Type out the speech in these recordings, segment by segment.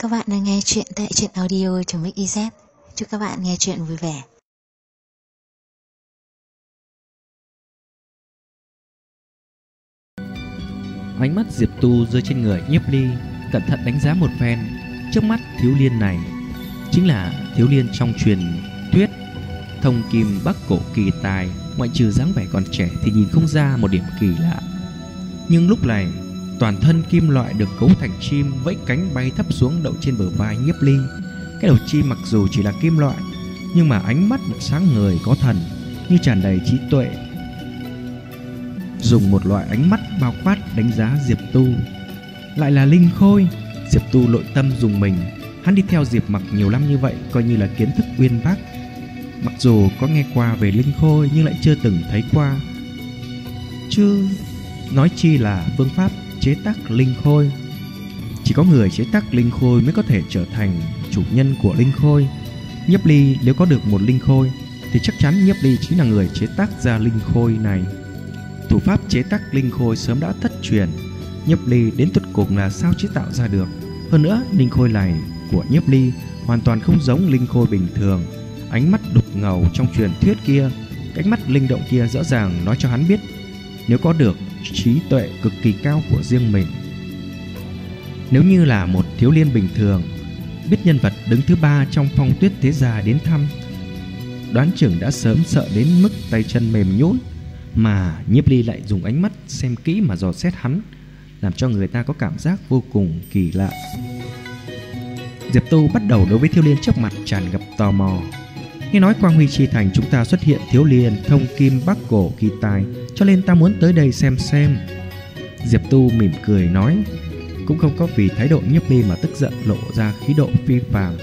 Các bạn đang nghe chuyện tại truyện audio.mix.iz. Chúc các bạn nghe chuyện vui vẻ. Ánh mắt Diệp Tu rơi trên người Nhiếp Ly, cẩn thận đánh giá một phen. Trước mắt thiếu liên này chính là thiếu liên trong truyền thuyết thông kim bắc cổ kỳ tài. Ngoại trừ dáng vẻ còn trẻ thì nhìn không ra một điểm kỳ lạ. Nhưng lúc này toàn thân kim loại được cấu thành chim, vẫy cánh bay thấp xuống đậu trên bờ vai Nhiếp Ly. Cái đầu chim mặc dù chỉ là kim loại, nhưng mà ánh mắt sáng ngời có thần, như tràn đầy trí tuệ, dùng một loại ánh mắt bao quát đánh giá Diệp Tu. Lại là linh khôi. Diệp Tu nội tâm dùng mình. Hắn đi theo Diệp Mặc nhiều năm như vậy, coi như là kiến thức uyên bác. Mặc dù có nghe qua về linh khôi nhưng lại chưa từng thấy qua, chứ nói chi là phương pháp chế tác linh khôi. Chỉ có người chế tác linh khôi mới có thể trở thành chủ nhân của linh khôi. Nhiếp Ly nếu có được một linh khôi thì chắc chắn Nhiếp Ly chính là người chế tác ra linh khôi này. Thủ pháp chế tác linh khôi sớm đã thất truyền. Nhiếp Ly đến tột cùng là sao chế tạo ra được. Hơn nữa, linh khôi này của Nhiếp Ly hoàn toàn không giống linh khôi bình thường. Ánh mắt đục ngầu trong truyền thuyết kia, cái mắt linh động kia rõ ràng nói cho hắn biết, nếu có được trí tuệ cực kỳ cao của riêng mình. Nếu như là một thiếu liên bình thường, biết nhân vật đứng thứ 3 trong Phong Tuyết thế gia đến thăm, đoán chừng đã sớm sợ đến mức tay chân mềm nhũn. Mà Nhiếp Ly lại dùng ánh mắt xem kỹ mà dò xét hắn, làm cho người ta có cảm giác vô cùng kỳ lạ. Diệp Tu bắt đầu đối với thiếu liên trước mặt tràn ngập tò mò. Nghe nói Quang Huy Chi Thành chúng ta xuất hiện thiếu liên thông kim bắc cổ kỳ tài, cho nên ta muốn tới đây xem. Diệp Tu mỉm cười nói, cũng không có vì thái độ Nhiếp Ly mà tức giận, lộ ra khí độ phi phàm.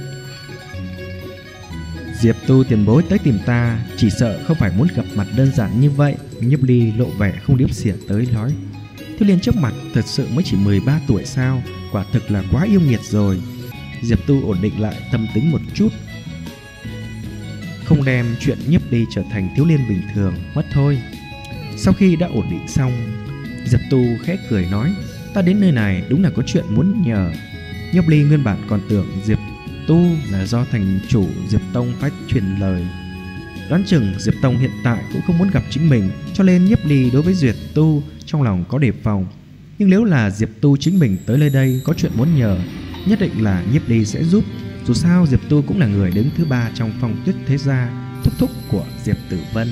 Diệp Tu tiền bối tới tìm ta, chỉ sợ không phải muốn gặp mặt đơn giản như vậy. Nhiếp Ly lộ vẻ không điếm xỉa tới nói, thiếu liên trước mặt thật sự mới chỉ 13 tuổi sao? Quả thực là quá yêu nghiệt rồi. Diệp Tu ổn định lại tâm tính một chút, không đem chuyện Nhiếp Ly trở thành thiếu liên bình thường mất thôi. Sau khi đã ổn định xong, Diệp Tu khẽ cười nói, ta đến nơi này đúng là có chuyện muốn nhờ. Nhiếp Ly nguyên bản còn tưởng Diệp Tu là do thành chủ Diệp Tông phái truyền lời, đoán chừng Diệp Tông hiện tại cũng không muốn gặp chính mình, cho nên Nhiếp Ly đối với Diệp Tu trong lòng có đề phòng. Nhưng nếu là Diệp Tu chính mình tới nơi đây có chuyện muốn nhờ, nhất định là Nhiếp Ly sẽ giúp. Dù sao Diệp Tu cũng là người đứng thứ 3 trong Phong Tuyết thế gia, thúc thúc của Diệp Tử Vân.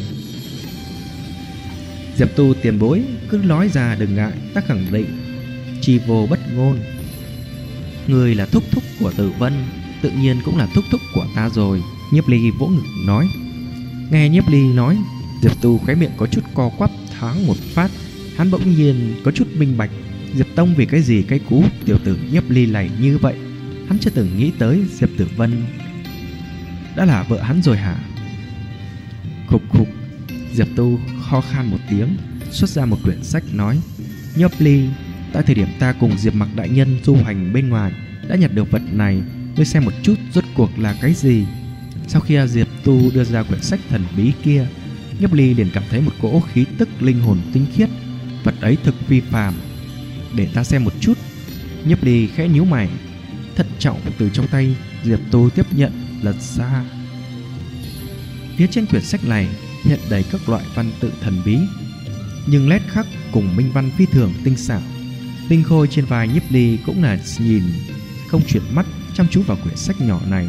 Diệp Tu tiền bối cứ nói ra đừng ngại, ta khẳng định chi vô bất ngôn. Người là thúc thúc của Tử Vân, tự nhiên cũng là thúc thúc của ta rồi. Nhiếp Ly vỗ ngực nói. Nghe Nhiếp Ly nói, Diệp Tu khóe miệng có chút co quắp thoáng một phát. Hắn bỗng nhiên có chút minh bạch Diệp Tông vì cái gì cái cú tiểu tử Nhiếp Ly này như vậy. Hắn chưa từng nghĩ tới Diệp Tử Vân đã là vợ hắn rồi hả? Khục khục. Diệp Tu ho khan một tiếng, xuất ra một quyển sách nói, Nhiếp Ly, tại thời điểm ta cùng Diệp Mặc đại nhân du hành bên ngoài đã nhặt được vật này, ngươi xem một chút rốt cuộc là cái gì. Sau khi Diệp Tu đưa ra quyển sách thần bí kia, Nhiếp Ly liền cảm thấy một cỗ khí tức linh hồn tinh khiết. Vật ấy thực phi phàm, để ta xem một chút. Nhiếp Ly khẽ nhíu mày, thận trọng từ trong tay Diệp Tu tiếp nhận, lật ra. Phía trên quyển sách này hiện đầy các loại văn tự thần bí, nhưng nét khắc cùng minh văn phi thường tinh xảo. Linh khôi trên vai Nhiếp Ly cũng là nhìn không chuyển mắt, chăm chú vào quyển sách nhỏ này.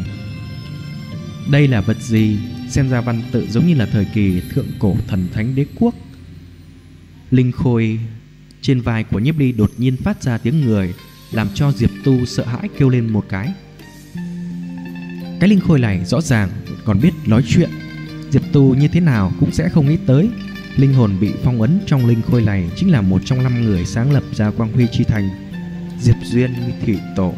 Đây là vật gì? Xem ra văn tự giống như là thời kỳ thượng cổ thần thánh đế quốc. Linh khôi trên vai của Nhiếp Ly đột nhiên phát ra tiếng người, làm cho Diệp Tu sợ hãi kêu lên một cái. Cái linh khôi này rõ ràng còn biết nói chuyện. Diệp Tu như thế nào cũng sẽ không nghĩ tới linh hồn bị phong ấn trong linh khôi này chính là một trong 5 người sáng lập ra Quang Huy Chi Thành, Diệp Duyên Thủy Tổ.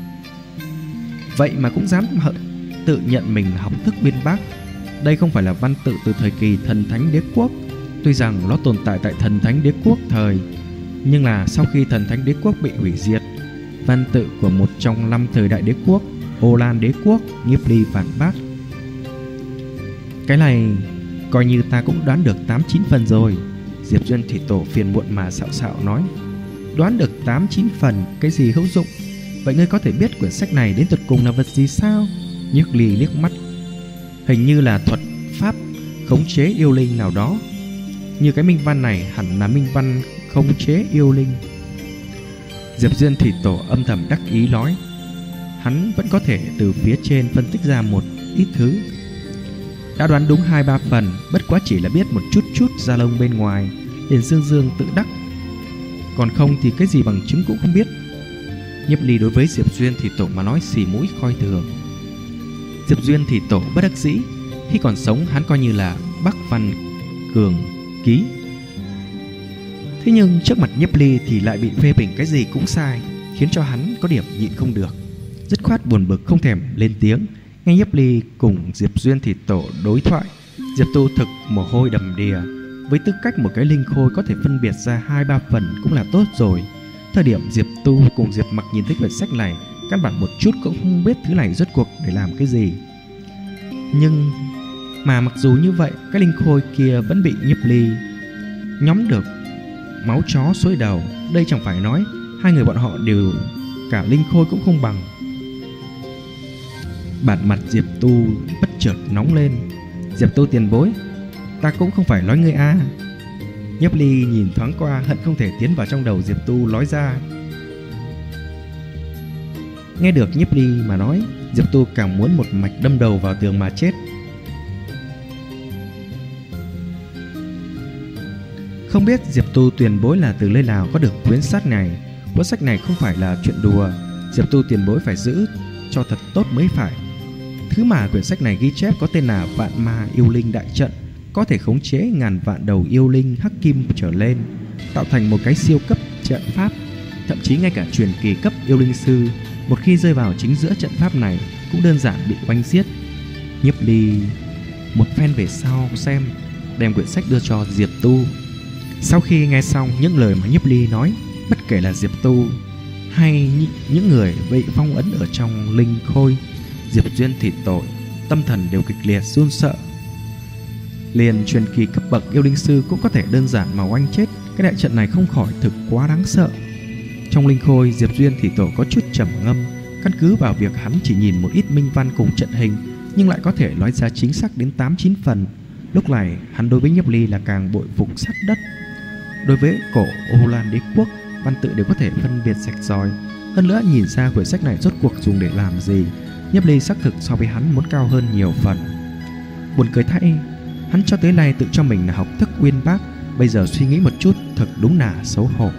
Vậy mà cũng dám tự nhận mình học thức uyên bác. Đây không phải là văn tự từ thời kỳ thần thánh đế quốc. Tuy rằng nó tồn tại tại thần thánh đế quốc thời, nhưng là sau khi thần thánh đế quốc bị hủy diệt, văn tự của một trong 5 thời đại đế quốc, Ô Lan đế quốc, Nhiếp Ly phản bác. Cái này coi như ta cũng đoán được 8-9 phần rồi. Diệp Duyên Thủy Tổ phiền muộn mà xạo xạo nói. Đoán được 8-9 phần cái gì hữu dụng? Vậy ngươi có thể biết quyển sách này đến tột cùng là vật gì sao? Nhiếp Ly liếc mắt. Hình như là thuật pháp khống chế yêu linh nào đó. Như cái minh văn này hẳn là minh văn khống chế yêu linh. Diệp Duyên Thủy Tổ âm thầm đắc ý nói. Hắn vẫn có thể từ phía trên phân tích ra một ít thứ. Đã đoán đúng 2-3 phần, bất quá chỉ là biết một chút da lông bên ngoài. Liền dương dương tự đắc. Còn không thì cái gì bằng chứng cũng không biết. Nhiếp Ly đối với Diệp Duyên Thủy Tổ mà nói xì mũi coi thường. Diệp Duyên Thủy Tổ bất đắc dĩ. Khi còn sống hắn coi như là Bắc Văn Cường Ký. Thế nhưng trước mặt Nhiếp Ly thì lại bị phê bình cái gì cũng sai, khiến cho hắn có điểm nhịn không được. Dứt khoát buồn bực không thèm lên tiếng. Nghe Nhiếp Ly cùng Diệp Duyên Thủy Tổ đối thoại, Diệp Tu thực mồ hôi đầm đìa. Với tư cách một cái linh khôi có thể phân biệt ra 2-3 phần cũng là tốt rồi. Thời điểm Diệp Tu cùng Diệp Mặc nhìn thấy quyển sách này, căn bản một chút cũng không biết thứ này rốt cuộc để làm cái gì. Nhưng mà mặc dù như vậy, cái linh khôi kia vẫn bị Nhiếp Ly nhóm được máu chó xối đầu. Đây chẳng phải nói hai người bọn họ đều cả linh khôi cũng không bằng. Bản mặt Diệp Tu bất chợt nóng lên. Diệp Tu tiền bối, ta cũng không phải nói ngươi a. Nhiếp Ly nhìn thoáng qua, hận không thể tiến vào trong đầu Diệp Tu nói ra. Nghe được Nhiếp Ly mà nói, Diệp Tu càng muốn một mạch đâm đầu vào tường mà chết. Không biết Diệp Tu tiền bối là từ nơi nào có được quyển sách này. Cuốn sách này không phải là chuyện đùa. Diệp Tu tiền bối phải giữ cho thật tốt mới phải. Thứ mà quyển sách này ghi chép có tên là Vạn Ma Yêu Linh Đại Trận, có thể khống chế ngàn vạn đầu yêu linh hắc kim trở lên, tạo thành một cái siêu cấp trận pháp. Thậm chí ngay cả truyền kỳ cấp yêu linh sư một khi rơi vào chính giữa trận pháp này cũng đơn giản bị oanh giết. Nhiếp Ly một phen về sau xem, đem quyển sách đưa cho Diệp Tu. Sau khi nghe xong những lời mà Nhiếp Ly nói, bất kể là Diệp Tu hay những người bị phong ấn ở trong linh khôi, Diệp Duyên Thủy Tổ tâm thần đều kịch liệt run sợ. Liền truyền kỳ cấp bậc yêu linh sư cũng có thể đơn giản mà oanh chết. Cái đại trận này không khỏi thực quá đáng sợ. Trong linh khôi, Diệp Duyên Thủy Tổ có chút trầm ngâm. Căn cứ vào việc hắn chỉ nhìn một ít minh văn cùng trận hình, nhưng lại có thể nói ra chính xác đến 8-9 phần. Lúc này hắn đối với Nhiếp Ly là càng bội phục sát đất. Đối với cổ Ô Lan Đế quốc, văn tự đều có thể phân biệt sạch ròi. Hơn nữa nhìn ra quyển sách này rốt cuộc dùng để làm gì, Nhiếp Ly xác thực so với hắn muốn cao hơn nhiều phần. Buồn cười thay, hắn cho tới nay tự cho mình là học thức uyên bác, bây giờ suy nghĩ một chút thật đúng là xấu hổ.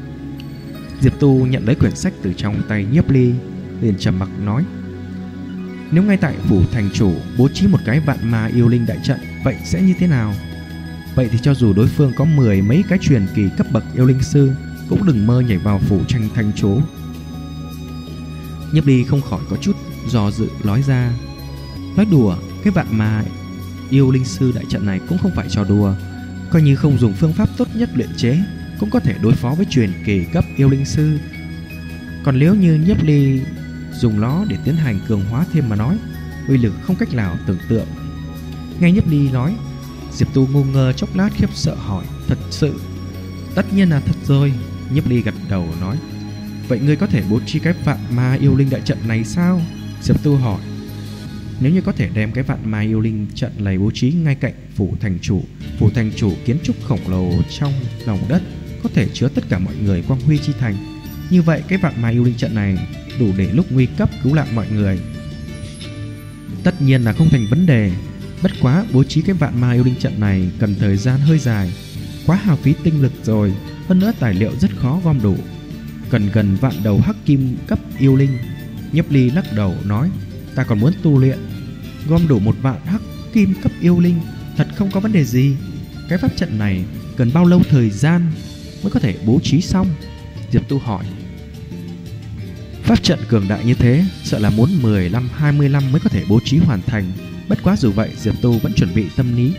Diệp Tu nhận lấy quyển sách từ trong tay Nhiếp Ly, liền trầm mặc nói: nếu ngay tại phủ thành chủ bố trí một cái vạn ma yêu linh đại trận, vậy sẽ như thế nào? Vậy thì cho dù đối phương có 10 mấy cái truyền kỳ cấp bậc yêu linh sư, cũng đừng mơ nhảy vào phủ tranh thành chủ. Nhiếp Ly không khỏi có chút do dự nói ra: nói đùa, cái vạn ma yêu linh sư đại trận này cũng không phải trò đùa. Coi như không dùng phương pháp tốt nhất luyện chế, cũng có thể đối phó với truyền kỳ cấp yêu linh sư. Còn nếu như Nhiếp Ly dùng nó để tiến hành cường hóa thêm mà nói, uy lực không cách nào tưởng tượng. Nghe Nhiếp Ly nói, Diệp Tu ngu ngơ chốc lát khiếp sợ hỏi: thật sự? Tất nhiên là thật rồi. Nhiếp Ly gật đầu nói: vậy ngươi có thể bố trí cái vạn ma yêu linh đại trận này sao? Diệp Tu hỏi: nếu như có thể đem cái vạn ma yêu linh trận này bố trí ngay cạnh phủ thành chủ kiến trúc khổng lồ trong lòng đất, có thể chứa tất cả mọi người quang huy chi thành, như vậy cái vạn ma yêu linh trận này đủ để lúc nguy cấp cứu lại mọi người. Tất nhiên là không thành vấn đề. Bất quá bố trí cái vạn ma yêu linh trận này cần thời gian hơi dài, quá hao phí tinh lực rồi. Hơn nữa tài liệu rất khó gom đủ, cần gần vạn đầu hắc kim cấp yêu linh. Nhiếp Ly lắc đầu nói: ta còn muốn tu luyện, gom đủ 1 vạn hắc kim cấp yêu linh thật không có vấn đề gì. Cái pháp trận này cần bao lâu thời gian mới có thể bố trí xong? Diệp Tu hỏi. Pháp trận cường đại như thế, sợ là muốn 15-20 năm mới có thể bố trí hoàn thành. Bất quá dù vậy, Diệp Tu vẫn chuẩn bị tâm lý.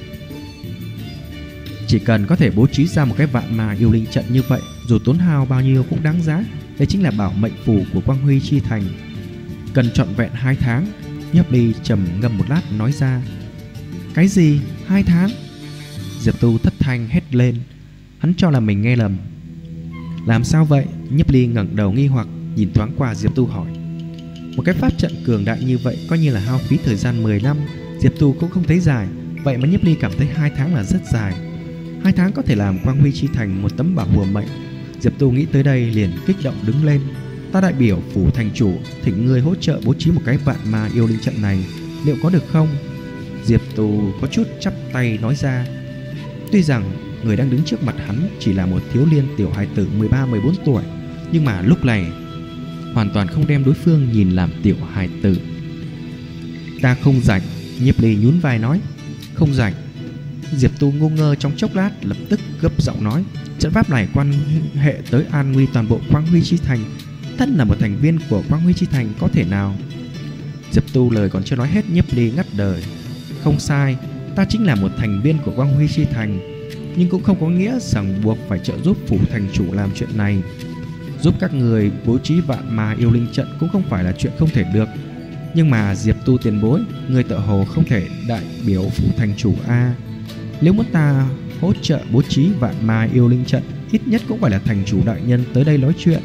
Chỉ cần có thể bố trí ra một cái vạn ma yêu linh trận như vậy, dù tốn hao bao nhiêu cũng đáng giá. Đây chính là bảo mệnh phù của Quang Huy chi thành. Cần trọn vẹn 2 tháng. Nhiếp Ly trầm ngâm một lát nói ra. Cái gì? 2 tháng? Diệp Tu thất thanh hét lên. Hắn cho là mình nghe lầm. Làm sao vậy? Nhiếp Ly ngẩng đầu nghi hoặc. nhìn thoáng qua Diệp Tu hỏi: một cái pháp trận cường đại như vậy coi như là hao phí thời gian 10 năm. Diệp Tu cũng không thấy dài, vậy mà Nhiếp Ly cảm thấy 2 tháng là rất dài. 2 tháng có thể làm Quang Huy Chi Thành một tấm bảo bùa mệnh. Diệp Tu nghĩ tới đây liền kích động đứng lên: ta đại biểu phủ thành chủ thỉnh ngươi hỗ trợ bố trí một cái vạn ma yêu linh trận này, liệu có được không? Diệp Tu có chút chắp tay nói ra. Tuy rằng người đang đứng trước mặt hắn chỉ là một thiếu niên tiểu hài tử 13-14 tuổi, nhưng mà lúc này hoàn toàn không đem đối phương nhìn làm tiểu hài tử. Ta không rảnh. Nhiếp Ly nhún vai nói. Không rảnh. Diệp Tu ngu ngơ trong chốc lát, lập tức gấp giọng nói: trận pháp này quan hệ tới an nguy toàn bộ Quang Huy Chi Thành, thân là một thành viên của Quang Huy Chi Thành có thể nào? Diệp Tu lời còn chưa nói hết, Nhiếp Ly ngắt lời: không sai, ta chính là một thành viên của Quang Huy Chi Thành, nhưng cũng không có nghĩa rằng buộc phải trợ giúp phủ thành chủ làm chuyện này. Giúp các người bố trí vạn ma yêu linh trận cũng không phải là chuyện không thể được. Nhưng mà Diệp Tu tiền bối, người tự hồ không thể đại biểu phủ thành chủ a. Nếu muốn ta hỗ trợ bố trí vạn ma yêu linh trận, ít nhất cũng phải là thành chủ đại nhân tới đây nói chuyện.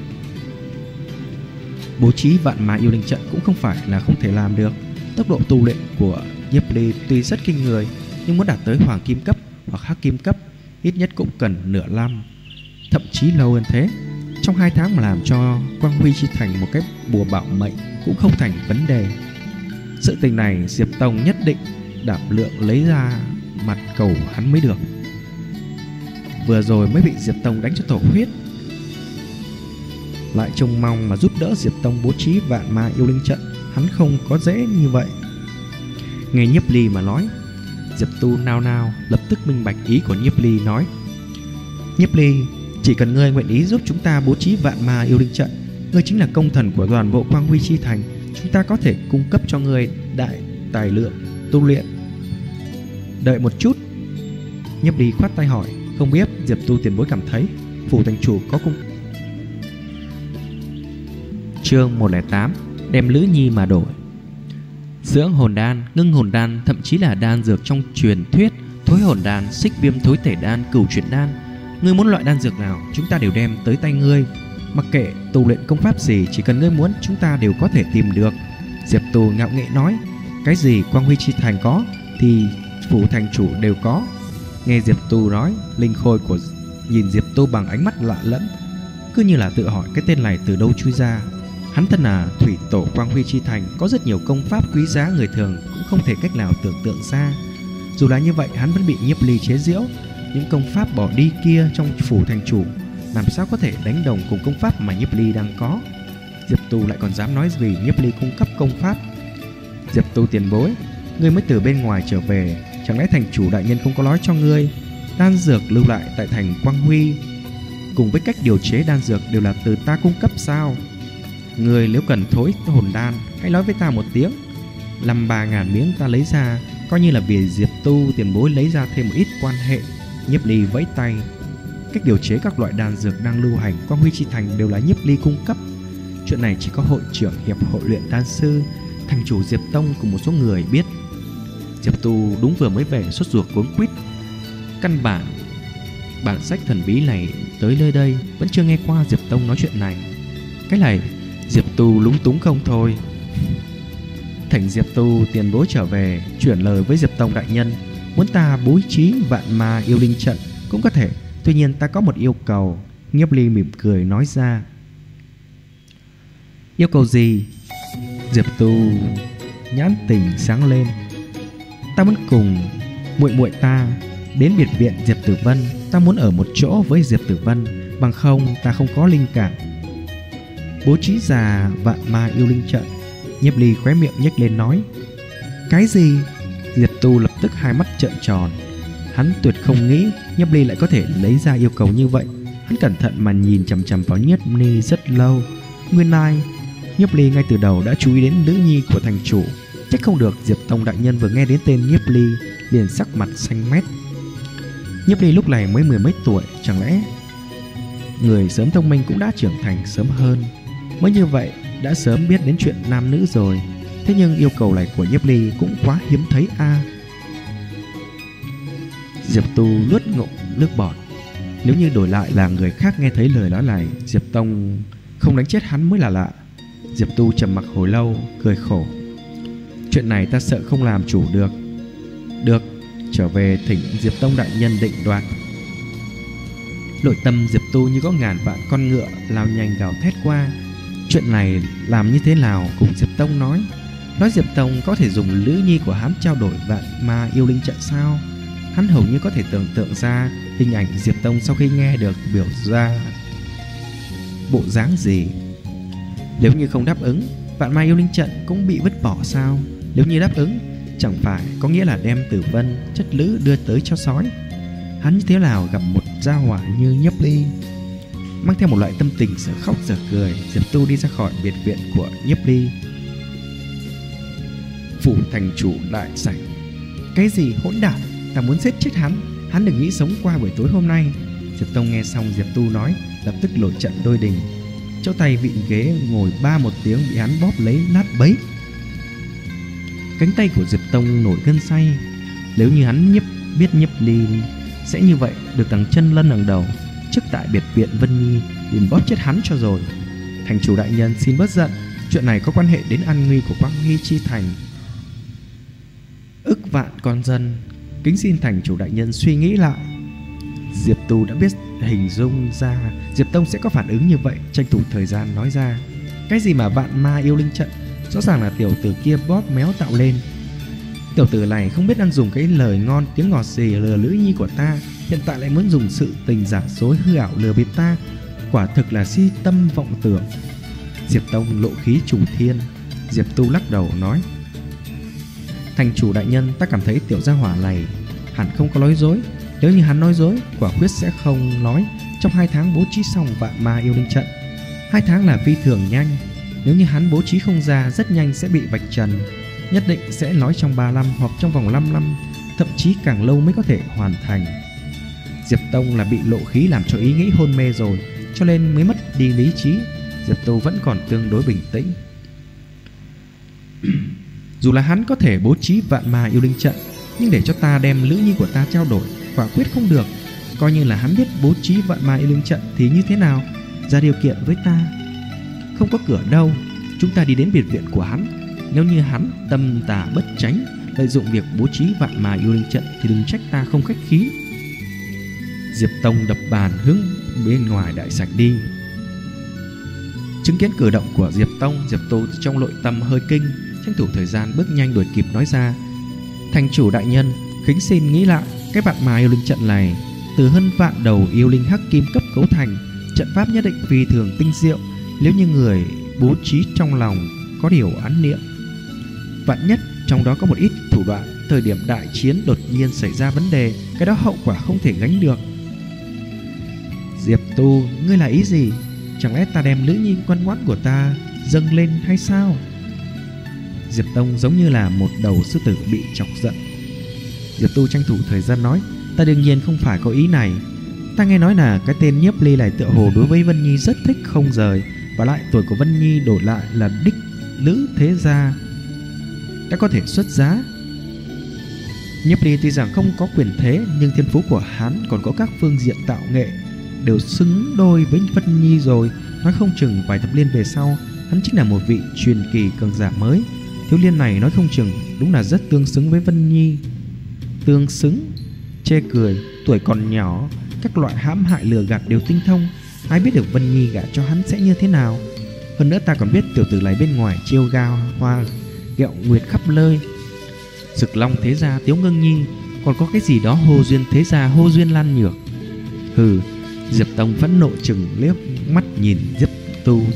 Bố trí vạn ma yêu linh trận cũng không phải là không thể làm được. Tốc độ tu luyện của Nhiếp Ly tuy rất kinh người, nhưng muốn đạt tới hoàng kim cấp hoặc hắc kim cấp ít nhất cũng cần nửa năm, thậm chí lâu hơn thế. Trong 2 tháng mà làm cho Quang Huy Chi Thành một cái bùa bảo mệnh cũng không thành vấn đề. Sự tình này Diệp Tông nhất định đảm lượng lấy ra mặt cầu hắn mới được. Vừa rồi mới bị Diệp Tông đánh cho thổ huyết, lại trông mong mà giúp đỡ Diệp Tông bố trí vạn ma yêu linh trận, hắn không có dễ như vậy. Nghe Nhiếp Ly mà nói, Diệp Tu nao nao lập tức minh bạch ý của Nhiếp Ly, nói: Nhiếp Ly, chỉ cần ngươi nguyện ý giúp chúng ta bố trí vạn ma yêu linh trận, ngươi chính là công thần của toàn bộ Quang Huy Chi Thành, chúng ta có thể cung cấp cho ngươi đại tài lượng tu luyện. Đợi một chút. Nhiếp Ly khoát tay hỏi: không biết Diệp Tu tiền bối cảm thấy phủ thành chủ có cung... Chương 108: đem Lữ Nhi mà đổi. Dưỡng hồn đan, ngưng hồn đan, thậm chí là đan dược trong truyền thuyết, thối hồn đan, xích viêm thối thể đan, cửu chuyển đan, ngươi muốn loại đan dược nào chúng ta đều đem tới tay ngươi. Mặc kệ tu luyện công pháp gì, chỉ cần ngươi muốn chúng ta đều có thể tìm được. Diệp Tu ngạo nghễ nói: cái gì Quang Huy Chi Thành có thì phủ thành chủ đều có. Nghe Diệp Tu nói, Linh Khôi của nhìn Diệp Tu bằng ánh mắt lạ lẫm, cứ như là tự hỏi cái tên này từ đâu chui ra. Hắn thân là thủy tổ Quang Huy Chi Thành, có rất nhiều công pháp quý giá người thường cũng không thể cách nào tưởng tượng ra. Dù là như vậy, hắn vẫn bị Nhiếp Ly chế giễu. Những công pháp bỏ đi kia trong phủ thành chủ làm sao có thể đánh đồng cùng công pháp mà Nhiếp Ly đang có. Diệp Tu lại còn dám nói vì Nhiếp Ly cung cấp công pháp. Diệp Tu tiền bối, ngươi mới từ bên ngoài trở về, chẳng lẽ thành chủ đại nhân không có nói cho ngươi đan dược lưu lại tại thành Quang Huy cùng với cách điều chế đan dược đều là từ ta cung cấp sao? Ngươi nếu cần thối hồn đan, hãy nói với ta một tiếng, 53.000 miếng ta lấy ra, coi như là vì Diệp Tu tiền bối lấy ra thêm một ít quan hệ. Nhiếp Ly vẫy tay. Cách điều chế các loại đan dược đang lưu hành Quang Huy Chi Thành đều là Nhiếp Ly cung cấp. Chuyện này chỉ có hội trưởng hiệp hội luyện đan sư, thành chủ Diệp Tông cùng một số người biết. Diệp Tu đúng vừa mới về, sốt ruột cuống quýt. Căn bản sách thần bí này tới nơi đây vẫn chưa nghe qua Diệp Tông nói chuyện này. Cái này Diệp Tu lúng túng không thôi. Thỉnh Diệp Tu tiền bối trở về, chuyển lời với Diệp Tông đại nhân, muốn ta bố trí vạn ma yêu linh trận cũng có thể. Tuy nhiên ta có một yêu cầu. Nhiếp Ly mỉm cười nói ra. Yêu cầu gì? Diệp Tu nhãn tình sáng lên. Ta muốn cùng muội muội ta đến biệt viện Diệp Tử Vân. Ta muốn ở một chỗ với Diệp Tử Vân, bằng không ta không có linh cảm. Bố trí già vạn ma yêu linh trận. Nhiếp Ly khóe miệng nhếch lên nói. Cái gì? Diệp Tu lập tức hai mắt trợn tròn. Hắn tuyệt không nghĩ Nhiếp Ly lại có thể lấy ra yêu cầu như vậy. Hắn cẩn thận mà nhìn chằm chằm vào Nhiếp Ly rất lâu. Nguyên lai Nhiếp Ly ngay từ đầu đã chú ý đến nữ nhi của thành chủ. Chắc không được Diệp Tông đại nhân vừa nghe đến tên Nhiếp Ly liền sắc mặt xanh mét. Nhiếp Ly lúc này mới 10 mấy tuổi, chẳng lẽ người sớm thông minh cũng đã trưởng thành sớm hơn? Mới như vậy đã sớm biết đến chuyện nam nữ rồi. Thế nhưng yêu cầu này của Nhiếp Ly cũng quá hiếm thấy a. Diệp Tu nuốt ngụm nước bọt. Nếu như đổi lại là người khác nghe thấy lời nói này, Diệp Tông không đánh chết hắn mới là lạ. Diệp Tu trầm mặc hồi lâu, cười khổ. Chuyện này ta sợ không làm chủ được. Được, trở về thỉnh Diệp Tông đại nhân định đoạt. Nội tâm Diệp Tu như có ngàn vạn con ngựa lao nhanh gào thét qua. Chuyện này làm như thế nào cùng Diệp Tông nói Diệp Tông có thể dùng nữ nhi của hắn trao đổi vạn ma yêu linh trận sao? Hắn hầu như có thể tưởng tượng ra hình ảnh Diệp Tông sau khi nghe được biểu ra bộ dáng gì. Nếu như không đáp ứng, vạn ma yêu linh trận cũng bị vứt bỏ sao? Nếu như đáp ứng, chẳng phải có nghĩa là đem Tử Vân chất lữ đưa tới cho sói? Hắn như thế nào gặp một gia hỏa như Nhiếp Ly? Mang theo một loại tâm tình giờ khóc giờ cười, Diệp Tu đi ra khỏi biệt viện của Nhiếp Ly. Phủ thành chủ đại sảnh. Cái gì hỗn đản, ta muốn giết chết hắn. Hắn đừng nghĩ sống qua buổi tối hôm nay. Diệp Tông nghe xong Diệp Tu nói, lập tức nổi trận đôi đình. Chỗ tay vịn ghế ngồi ba một tiếng bị hắn bóp lấy nát bấy. Cánh tay của Diệp Tông nổi gân xay. Nếu như hắn biết Nhiếp Ly sẽ như vậy, được đằng chân lân đằng đầu, trước tại biệt viện Vân Nhi liền bóp chết hắn cho rồi. Thành chủ đại nhân xin bớt giận, chuyện này có quan hệ đến an nguy của Quang Huy chi thành. Ức vạn con dân, kính xin thành chủ đại nhân suy nghĩ lại. Diệp Tu đã biết hình dung ra Diệp Tông sẽ có phản ứng như vậy, tranh thủ thời gian nói ra. Cái gì mà vạn ma yêu linh trận, rõ ràng là tiểu tử kia bóp méo tạo lên. Tiểu tử này không biết đang dùng cái lời ngon tiếng ngọt gì lừa nữ nhi của ta, hiện tại lại muốn dùng sự tình giả dối hư ảo lừa bịp ta, quả thực là si tâm vọng tưởng. Diệp Tông lộ khí trùng thiên. Diệp Tu lắc đầu nói, thành chủ đại nhân, ta cảm thấy tiểu gia hỏa này hẳn không có nói dối. Nếu như hắn nói dối, quả quyết sẽ không nói trong 2 tháng bố trí xong vạn ma yêu linh trận. 2 tháng là phi thường nhanh. Nếu như hắn bố trí không ra, rất nhanh sẽ bị vạch trần. Nhất định sẽ nói trong 3 năm hoặc trong vòng 5 năm, thậm chí càng lâu mới có thể hoàn thành. Diệp Tông là bị lộ khí làm cho ý nghĩ hôn mê rồi, cho nên mới mất đi lý trí. Diệp Tu vẫn còn tương đối bình tĩnh. Dù là hắn có thể bố trí vạn ma yêu linh trận, nhưng để cho ta đem nữ nhi của ta trao đổi, quả quyết không được. Coi như là hắn biết bố trí vạn ma yêu linh trận thì như thế nào? Ra điều kiện với ta. Không có cửa đâu. Chúng ta đi đến biệt viện của hắn. Nếu như hắn tâm tà bất tránh, lợi dụng việc bố trí vạn ma yêu linh trận thì đừng trách ta không khách khí. Diệp Tông đập bàn hướng bên ngoài đại sảnh đi. Chứng kiến cử động của Diệp Tông, Diệp Tu trong nội tâm hơi kinh, tranh thủ thời gian bước nhanh đuổi kịp nói ra, thành chủ đại nhân, kính xin nghĩ lại, cái vạn ma yêu linh trận này từ hơn vạn đầu yêu linh hắc kim cấp cấu thành, trận pháp nhất định phi thường tinh diệu. Nếu như người bố trí trong lòng có điều án niệm, vạn nhất trong đó có một ít thủ đoạn, thời điểm đại chiến đột nhiên xảy ra vấn đề, cái đó hậu quả không thể gánh được. Diệp Tu, ngươi là ý gì? Chẳng lẽ ta đem nữ nhi ngoan ngoãn của ta dâng lên hay sao? Diệp Tông giống như là một đầu sư tử bị chọc giận. Diệp Tu tranh thủ thời gian nói, ta đương nhiên không phải có ý này. Ta nghe nói là cái tên Nhiếp Ly này tựa hồ đối với Vân Nhi rất thích không rời, và lại tuổi của Vân Nhi đổi lại là đích nữ thế gia, đã có thể xuất giá. Nhiếp Ly tuy rằng không có quyền thế, nhưng thiên phú của hắn còn có các phương diện tạo nghệ đều xứng đôi với Vân Nhi rồi. Nói không chừng vài thập niên về sau, hắn chính là một vị truyền kỳ cường giả mới. Thiếu niên này nói không chừng đúng là rất tương xứng với Vân Nhi. Tương xứng? Chê cười, tuổi còn nhỏ, các loại hãm hại lừa gạt đều tinh thông. Ai biết được Vân Nhi gả cho hắn sẽ như thế nào? Hơn nữa ta còn biết tiểu tử này bên ngoài chiêu gao hoa ghẹo nguyệt khắp nơi. Sực Long thế gia Tiếu Ngưng Nhi, còn có cái gì đó Hồ Duyên thế gia Hồ Duyên Lan Nhược. Hừ. Diệp Tông phẫn nộ chừng liếc mắt nhìn Diệp Tu,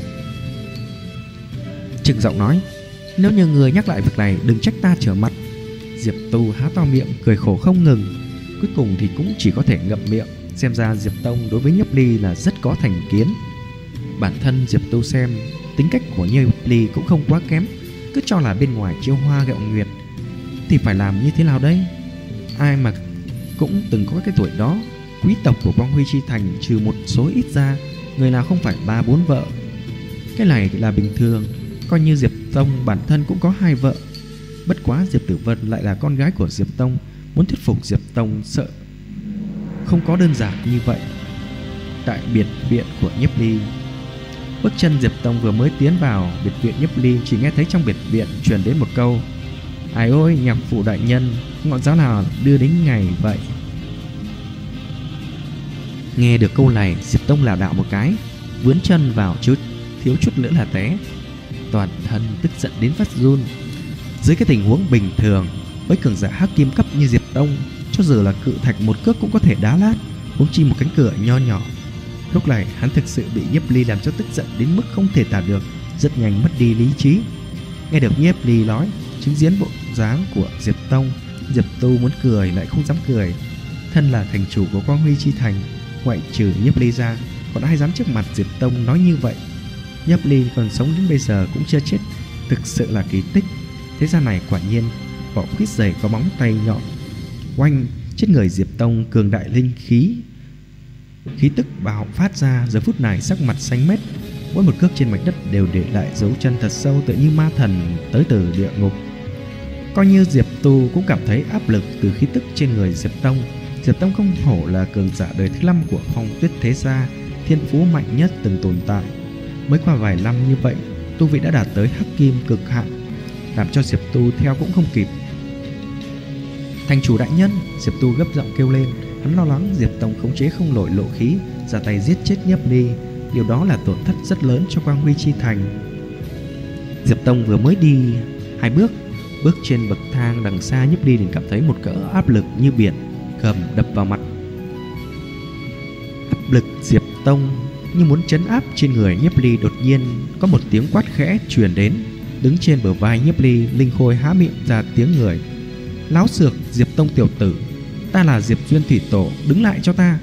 trừng giọng nói, nếu như người nhắc lại việc này đừng trách ta trở mặt. Diệp Tu há to miệng cười khổ không ngừng, cuối cùng thì cũng chỉ có thể ngậm miệng. Xem ra Diệp Tông đối với Nhiếp Ly là rất có thành kiến. Bản thân Diệp Tu xem tính cách của Nhiếp Ly cũng không quá kém, cứ cho là bên ngoài chiêu hoa ghẹo nguyệt thì phải làm như thế nào đây? Ai mà cũng từng có cái tuổi đó. Quý tộc của Quang Huy chi thành trừ một số ít ra, người nào không phải 3-4 vợ. Cái này là bình thường. Coi như Diệp Tông bản thân cũng có 2 vợ. Bất quá Diệp Tử Vân lại là con gái của Diệp Tông, muốn thuyết phục Diệp Tông sợ không có đơn giản như vậy. Tại biệt viện của Nhiếp Ly, Bước chân Diệp Tông vừa mới tiến vào biệt viện Nhiếp Ly, chỉ nghe thấy trong biệt viện truyền đến một câu: "Ai ôi, nhạc phụ đại nhân, ngọn giáo nào đưa đến ngày vậy?" Nghe được câu này, Diệp Tông lảo đảo một cái, vướng chân vào thiếu chút nữa là té, toàn thân tức giận đến phát run. Dưới cái tình huống bình thường, với cường giả hắc kim cấp như Diệp Tông, cho dù là cự thạch một cước cũng có thể đá lát, huống chi một cánh cửa nho nhỏ. Lúc này hắn thực sự bị Nhiếp Ly làm cho tức giận đến mức không thể tả được, rất nhanh mất đi lý trí. Nghe được Nhiếp Ly nói, chứng kiến bộ dáng của Diệp Tông, Diệp Tu muốn cười lại không dám cười. Thân là thành chủ của Quang Huy Chi Thành, ngoại trừ Nhiếp Ly ra, còn ai dám trước mặt Diệp Tông nói như vậy? Nhiếp Ly còn sống đến bây giờ cũng chưa chết, thực sự là kỳ tích. Thế gian này quả nhiên vỏ quýt dày có móng tay nhọn. Oanh, trên người Diệp Tông cường đại linh khí, khí tức bạo phát ra. Giờ phút này sắc mặt xanh mét, mỗi một cước trên mảnh đất đều để lại dấu chân thật sâu, tựa như ma thần tới từ địa ngục. Coi như Diệp Tu cũng cảm thấy áp lực từ khí tức trên người Diệp Tông. Diệp Tông không hổ là cường giả đời thứ 5 của Phong Tuyết thế gia, thiên phú mạnh nhất từng tồn tại. Mới qua vài năm như vậy, tu vị đã đạt tới hắc kim cực hạn, làm cho Diệp Tu theo cũng không kịp. Thành chủ đại nhân, Diệp Tu gấp giọng kêu lên. Hắn lo lắng Diệp Tông khống chế không nổi lộ khí, ra tay giết chết Nhiếp Ly. Điều đó là tổn thất rất lớn cho Quang Huy Chi Thành. Diệp Tông vừa mới đi 2 bước, bước trên bậc thang đằng xa, Nhiếp Ly liền cảm thấy một cỡ áp lực như biển gầm đập vào mặt. Áp lực Diệp Tông như muốn trấn áp trên người Nhiếp Ly. Đột nhiên có một tiếng quát khẽ truyền đến. Đứng trên bờ vai Nhiếp Ly, Linh Khôi há miệng ra tiếng người: "Láo xược, Diệp Tông tiểu tử, ta là Diệp Duyên Thủy Tổ, đứng lại cho ta."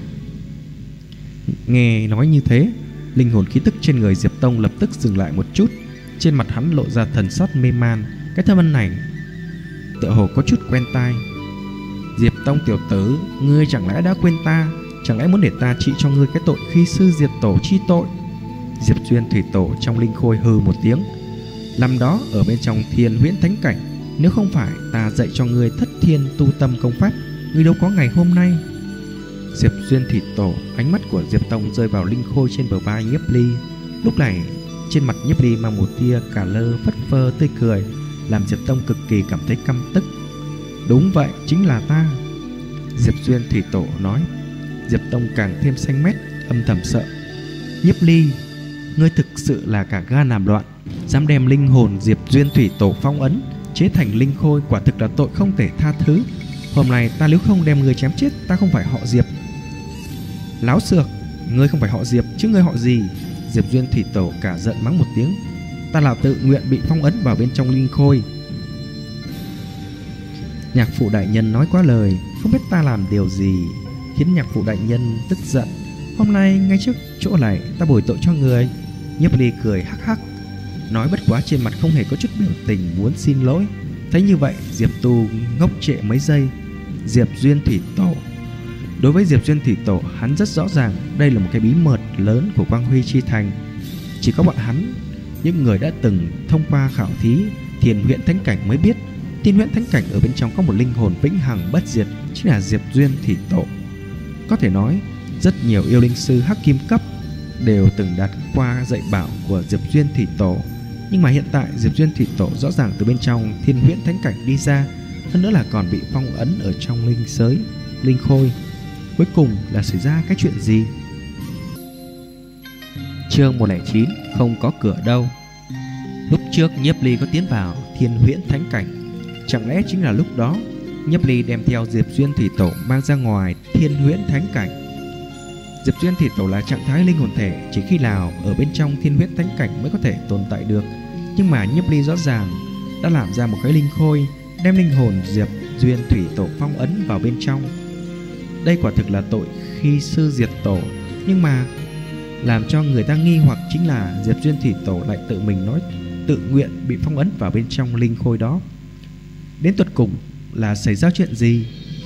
Nghe nói như thế, linh hồn khí tức trên người Diệp Tông lập tức dừng lại một chút. Trên mặt hắn lộ ra thần sắc mê man. Cái thanh âm này tựa hồ có chút quen tai. "Diệp Tông tiểu tử, ngươi chẳng lẽ đã quên ta? Chẳng lẽ muốn để ta trị cho ngươi cái tội khi sư diệt tổ chi tội?" Diệp Duyên Thủy Tổ trong Linh Khôi hừ một tiếng: "Năm đó ở bên trong Thiên Huyễn Thánh Cảnh, nếu không phải ta dạy cho ngươi Thất Thiên tu tâm công pháp, ngươi đâu có ngày hôm nay." Diệp Duyên Thủy Tổ, ánh mắt của Diệp Tông rơi vào Linh Khôi trên bờ vai Nhiếp Ly. Lúc này trên mặt Nhiếp Ly mang một tia cả lơ phất phơ tươi cười, làm Diệp Tông cực kỳ cảm thấy căm tức. "Đúng vậy, chính là ta," Diệp Duyên Thủy Tổ nói. Diệp Tông càng thêm xanh mét, âm thầm sợ. "Nhiếp Ly, ngươi thực sự là cả gan làm loạn, dám đem linh hồn Diệp Duyên Thủy Tổ phong ấn chế thành linh khôi, quả thực là tội không thể tha thứ. Hôm nay ta nếu không đem ngươi chém chết, ta không phải họ Diệp." "Láo xược, ngươi không phải họ Diệp chứ ngươi họ gì?" Diệp Duyên Thủy Tổ cả giận mắng một tiếng. "Ta là tự nguyện bị phong ấn vào bên trong linh khôi." Nhạc phụ đại nhân nói quá lời, không biết ta làm điều gì khiến nhạc phụ đại nhân tức giận. "Hôm nay ngay trước chỗ này ta bồi tội cho người." Nhiếp Ly cười hắc hắc, nói bất quá trên mặt không hề có chút biểu tình muốn xin lỗi. Thấy như vậy, Diệp Tu ngốc trệ mấy giây. Diệp Duyên Thủy Tổ, đối với Diệp Duyên Thủy Tổ, hắn rất rõ ràng đây là một cái bí mật lớn của Quang Huy Chi Thành. Chỉ có bọn hắn, những người đã từng thông qua khảo thí Thiên Huyễn Thánh Cảnh mới biết, Thiên Huyễn Thánh Cảnh ở bên trong có một linh hồn vĩnh hằng bất diệt, chính là Diệp Duyên Thủy Tổ. Có thể nói, rất nhiều yêu linh sư hắc kim cấp đều từng đạt qua dạy bảo của Diệp Duyên Thủy Tổ. Nhưng mà hiện tại Diệp Duyên Thủy Tổ rõ ràng từ bên trong Thiên Huyễn Thánh Cảnh đi ra, hơn nữa là còn bị phong ấn ở trong linh giới, linh khôi. Cuối cùng là xảy ra cái chuyện gì? Chương 109, không có cửa đâu. Lúc trước Nhiếp Ly có tiến vào Thiên Huyễn Thánh Cảnh, chẳng lẽ chính là lúc đó Nhiếp Ly đem theo Diệp Duyên Thủy Tổ mang ra ngoài Thiên Huyễn Thánh Cảnh? Diệp Duyên Thủy Tổ là trạng thái linh hồn thể, chỉ khi nào ở bên trong Thiên Huyễn Thánh Cảnh mới có thể tồn tại được. Nhưng mà Nhiếp Ly rõ ràng đã làm ra một cái linh khôi, đem linh hồn Diệp Duyên Thủy Tổ phong ấn vào bên trong. Đây quả thực là tội khi sư diệt tổ. Nhưng mà làm cho người ta nghi hoặc chính là Diệp Duyên Thủy Tổ lại tự mình nói tự nguyện bị phong ấn vào bên trong linh khôi đó. Đến tột cùng là xảy ra chuyện gì?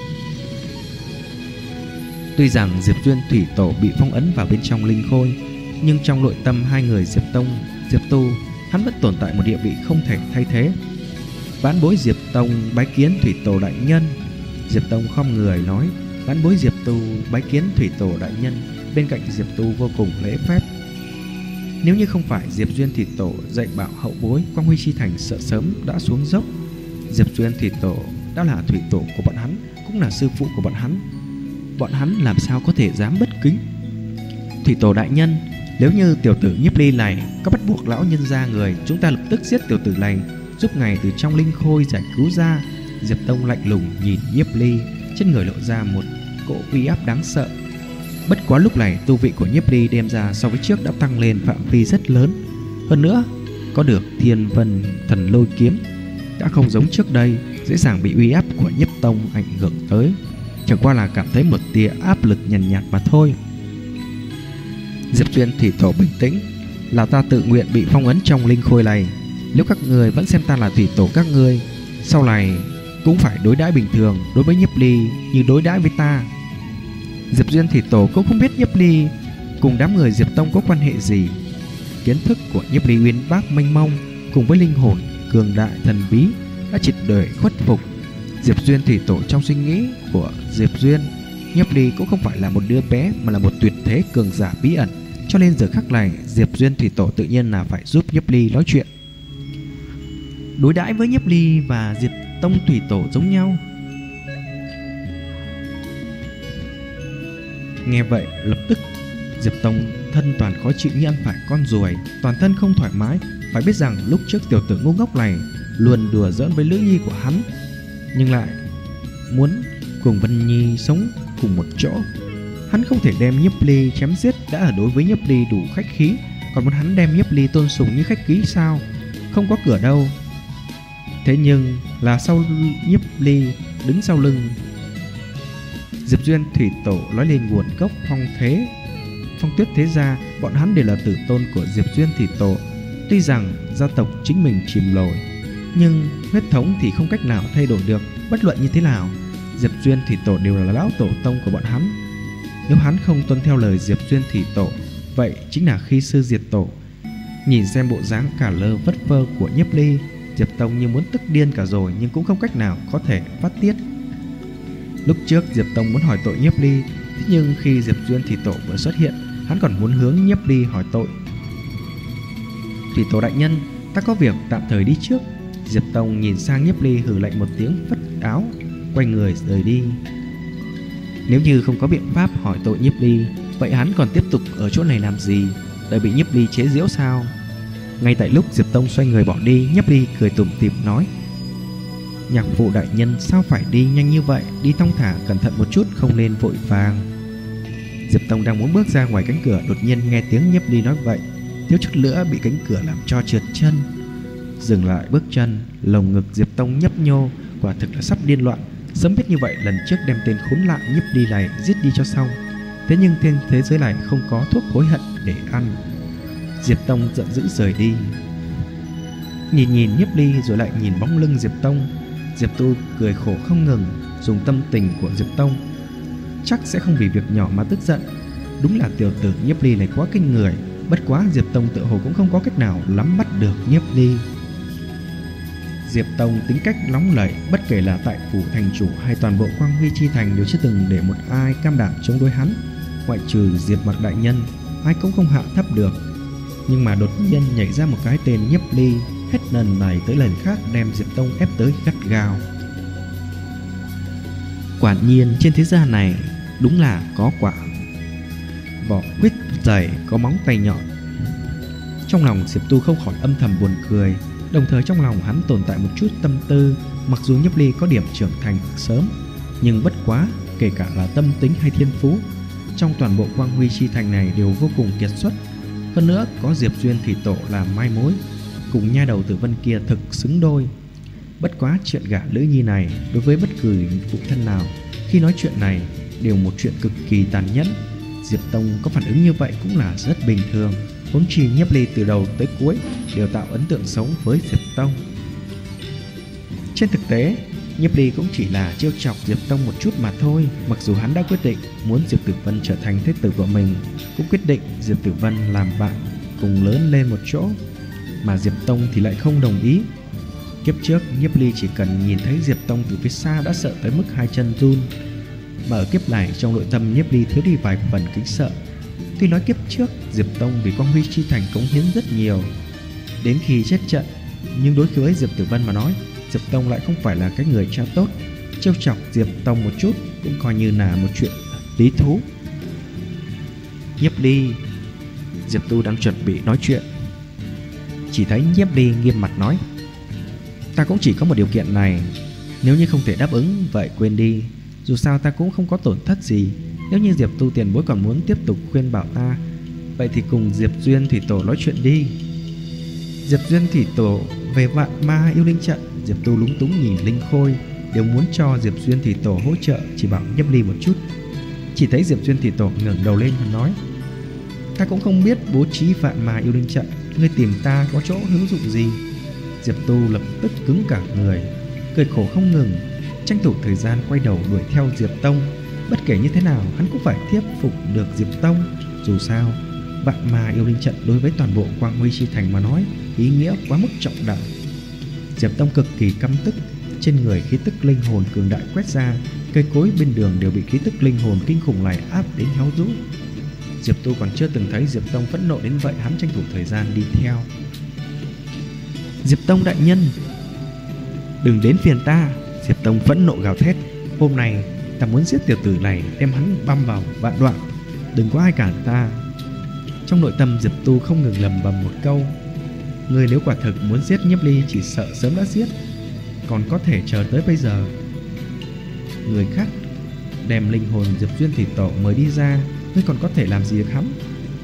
Tuy rằng Diệp Duyên Thủy Tổ bị phong ấn vào bên trong linh khôi, nhưng trong nội tâm hai người Diệp Tông, Diệp Tu, hắn vẫn tồn tại một địa vị không thể thay thế. Vãn bối Diệp Tông bái kiến Thủy Tổ đại nhân. Diệp Tông không người nói: "Vãn bối Diệp Tu bái kiến Thủy Tổ đại nhân." Bên cạnh Diệp Tu vô cùng lễ phép. Nếu như không phải Diệp Duyên Thủy Tổ dạy bảo hậu bối, Quang Huy Chi Thành sợ sớm đã xuống dốc. Diệp Duyên Thủy Tổ đã là thủy tổ của bọn hắn, cũng là sư phụ của bọn hắn làm sao có thể dám bất kính. Thủy Tổ đại nhân, nếu như tiểu tử Nhiếp Ly này có bắt buộc lão nhân ra người, chúng ta lập tức giết tiểu tử này, giúp ngài từ trong linh khôi giải cứu ra. Diệp Tông lạnh lùng nhìn Nhiếp Ly, trên người lộ ra một cỗ uy áp đáng sợ. Bất quá lúc này tu vị của Nhiếp Ly đem ra so với trước đã tăng lên phạm vi rất lớn. Hơn nữa, có được Thiên Vân Thần Lôi Kiếm, đã không giống trước đây dễ dàng bị uy áp của Nhiếp Tông ảnh hưởng tới, chẳng qua là cảm thấy một tia áp lực nhàn nhạt mà thôi. Diệp Duyên Thủy Tổ bình tĩnh, là ta tự nguyện bị phong ấn trong linh khôi này. Nếu các người vẫn xem ta là thủy tổ các ngươi, sau này cũng phải đối đãi bình thường đối với Nhiếp Ly như đối đãi với ta. Diệp Duyên Thủy Tổ cũng không biết Nhiếp Ly cùng đám người Diệp Tông có quan hệ gì. Kiến thức của Nhiếp Ly uyên bác mênh mông cùng với linh hồn cường đại thần bí đã triệt để khuất phục Diệp Duyên Thủy Tổ. Trong suy nghĩ của Diệp Duyên, Nhiếp Ly cũng không phải là một đứa bé mà là một tuyệt thế cường giả bí ẩn, cho nên giờ khắc này Diệp Duyên Thủy Tổ tự nhiên là phải giúp Nhiếp Ly nói chuyện. Đối đãi với Nhiếp Ly và Diệp Tông Thủy Tổ giống nhau. Nghe vậy lập tức Diệp Tông thân toàn khó chịu như ăn phải con ruồi, toàn thân không thoải mái. Phải biết rằng lúc trước tiểu tử ngu ngốc này luôn đùa giỡn với Lữ Nhi của hắn, nhưng lại muốn cùng Vân Nhi sống cùng một chỗ. Hắn không thể đem Nhiếp Ly chém giết đã ở đối với Nhiếp Ly đủ khách khí, còn muốn hắn đem Nhiếp Ly tôn sùng như khách khí sao? Không có cửa đâu. Thế nhưng là sau Nhiếp Ly đứng sau lưng Diệp Duyên Thủy Tổ nói lên nguồn gốc Phong Tuyết thế gia, bọn hắn đều là tử tôn của Diệp Duyên Thủy Tổ. Tuy rằng gia tộc chính mình chìm nổi, nhưng huyết thống thì không cách nào thay đổi được. Bất luận như thế nào, Diệp Duyên Thủy Tổ đều là lão tổ tông của bọn hắn. Nếu hắn không tuân theo lời Diệp Duyên Thủy Tổ, vậy chính là khi sư diệt tổ. Nhìn xem bộ dáng cả lơ vất vơ của Nhiếp Ly, Diệp Tông như muốn tức điên cả rồi, nhưng cũng không cách nào có thể phát tiết. Lúc trước Diệp Tông muốn hỏi tội Nhiếp Ly, thế nhưng khi Diệp Duyên Thủy Tổ vừa xuất hiện, hắn còn muốn hướng Nhiếp Ly hỏi tội. Thủy Tổ đại nhân, ta có việc tạm thời đi trước. Diệp Tông nhìn sang Nhiếp Ly hừ lạnh một tiếng, phất áo quay người rời đi. Nếu như không có biện pháp hỏi tội Nhiếp Ly, vậy hắn còn tiếp tục ở chỗ này làm gì? Đợi bị Nhiếp Ly chế giễu sao? Ngay tại lúc Diệp Tông xoay người bỏ đi, Nhiếp Ly cười tủm tỉm nói: Nhạc phụ đại nhân sao phải đi nhanh như vậy? Đi thong thả cẩn thận một chút, không nên vội vàng. Diệp Tông đang muốn bước ra ngoài cánh cửa, đột nhiên nghe tiếng Nhiếp Ly nói vậy, thiếu chút nữa bị cánh cửa làm cho trượt chân. Dừng lại bước chân, lồng ngực Diệp Tông nhấp nhô, quả thực là sắp điên loạn. Sớm biết như vậy, lần trước đem tên khốn nạn Nhiếp Ly này giết đi cho xong. Thế nhưng trên thế giới này không có thuốc hối hận để ăn. Diệp Tông giận dữ rời đi. Nhìn Nhiếp Ly rồi lại nhìn bóng lưng Diệp Tông, Diệp Tu cười khổ không ngừng, dùng tâm tình của Diệp Tông chắc sẽ không vì việc nhỏ mà tức giận. Đúng là tiểu tử Nhiếp Ly này quá kinh người. Bất quá Diệp Tông tự hồ cũng không có cách nào nắm bắt được Nhiếp Ly. Diệp Tông tính cách nóng nảy, bất kể là tại phủ thành chủ hay toàn bộ Quang Huy Chi Thành đều chưa từng để một ai cam đảm chống đối hắn, ngoại trừ Diệp Mặc đại nhân, ai cũng không hạ thấp được. Nhưng mà đột nhiên nhảy ra một cái tên Nhiếp Ly, hết lần này tới lần khác đem Diệp Tông ép tới gắt gao. Quả nhiên trên thế gian này đúng là có quả vỏ quýt dày có móng tay nhọn. Trong lòng Diệp Tu không khỏi âm thầm buồn cười, đồng thời trong lòng hắn tồn tại một chút tâm tư. Mặc dù Nhiếp Ly có điểm trưởng thành sớm, nhưng bất quá kể cả là tâm tính hay thiên phú, trong toàn bộ Quang Huy Chi Thành này đều vô cùng kiệt xuất. Hơn nữa có Diệp Duyên Thủy Tổ làm mai mối, cùng nha đầu Tử Vân kia thực xứng đôi. Bất quá chuyện gả Lữ Nhi này đối với bất cứ phụ thân nào khi nói chuyện này đều một chuyện cực kỳ tàn nhẫn. Diệp Tông có phản ứng như vậy cũng là rất bình thường, huống chi Nhiếp Ly từ đầu tới cuối đều tạo ấn tượng xấu với Diệp Tông. Trên thực tế, Nhiếp Ly cũng chỉ là trêu chọc Diệp Tông một chút mà thôi. Mặc dù hắn đã quyết định muốn Diệp Tử Vân trở thành thế tử của mình, cũng quyết định Diệp Tử Vân làm bạn cùng lớn lên một chỗ, mà Diệp Tông thì lại không đồng ý. Kiếp trước Nhiếp Ly chỉ cần nhìn thấy Diệp Tông từ phía xa đã sợ tới mức hai chân run, mà ở kiếp này trong nội tâm Nhiếp Ly thiếu đi vài phần kính sợ. Tuy nói kiếp trước Diệp Tông vì Quang Huy Chi Thành cống hiến rất nhiều đến khi chết trận, nhưng đối với Diệp Tử Vân mà nói, Diệp Tông lại không phải là cái người cha tốt. Trêu chọc Diệp Tông một chút cũng coi như là một chuyện lý thú. Nhiếp Ly. Diệp Tu đang chuẩn bị nói chuyện, chỉ thấy Nhiếp Ly nghiêm mặt nói: ta cũng chỉ có một điều kiện này, nếu như không thể đáp ứng vậy quên đi, dù sao ta cũng không có tổn thất gì. Nếu như Diệp Tu tiền bối còn muốn tiếp tục khuyên bảo ta, vậy thì cùng Diệp Duyên Thủy Tổ nói chuyện đi. Diệp Duyên Thủy Tổ về Vạn Ma Yêu Linh Trận. Diệp Tu lúng túng nhìn Linh Khôi, đều muốn cho Diệp Duyên Thủy Tổ hỗ trợ chỉ bảo Nhiếp Ly một chút. Chỉ thấy Diệp Duyên Thủy Tổ ngẩng đầu lên và nói: ta cũng không biết bố trí Vạn Ma Yêu Linh Trận, ngươi tìm ta có chỗ hữu dụng gì? Diệp Tu lập tức cứng cả người, cười khổ không ngừng, tranh thủ thời gian quay đầu đuổi theo Diệp Tông. Bất kể như thế nào hắn cũng phải thuyết phục được Diệp Tông. Dù sao Vạn Ma Yêu Linh Trận đối với toàn bộ Quang Huy Chi Thành mà nói ý nghĩa quá mức trọng đại. Diệp Tông cực kỳ căm tức, trên người khí tức linh hồn cường đại quét ra, cây cối bên đường đều bị khí tức linh hồn kinh khủng này áp đến héo rũ. Diệp Tu còn chưa từng thấy Diệp Tông phẫn nộ đến vậy, hắn tranh thủ thời gian đi theo. Diệp Tông đại nhân, đừng đến phiền ta! Diệp Tông phẫn nộ gào thét: hôm nay ta muốn giết tiểu tử này, đem hắn băm vào vạn đoạn, đừng có ai cản ta. Trong nội tâm Diệp Tu không ngừng lầm bầm một câu: người nếu quả thực muốn giết Nhiếp Ly chỉ sợ sớm đã giết, còn có thể chờ tới bây giờ. Người khác đem linh hồn Diệp Duyên Thủy Tổ mới đi ra, ngươi còn có thể làm gì được hắn?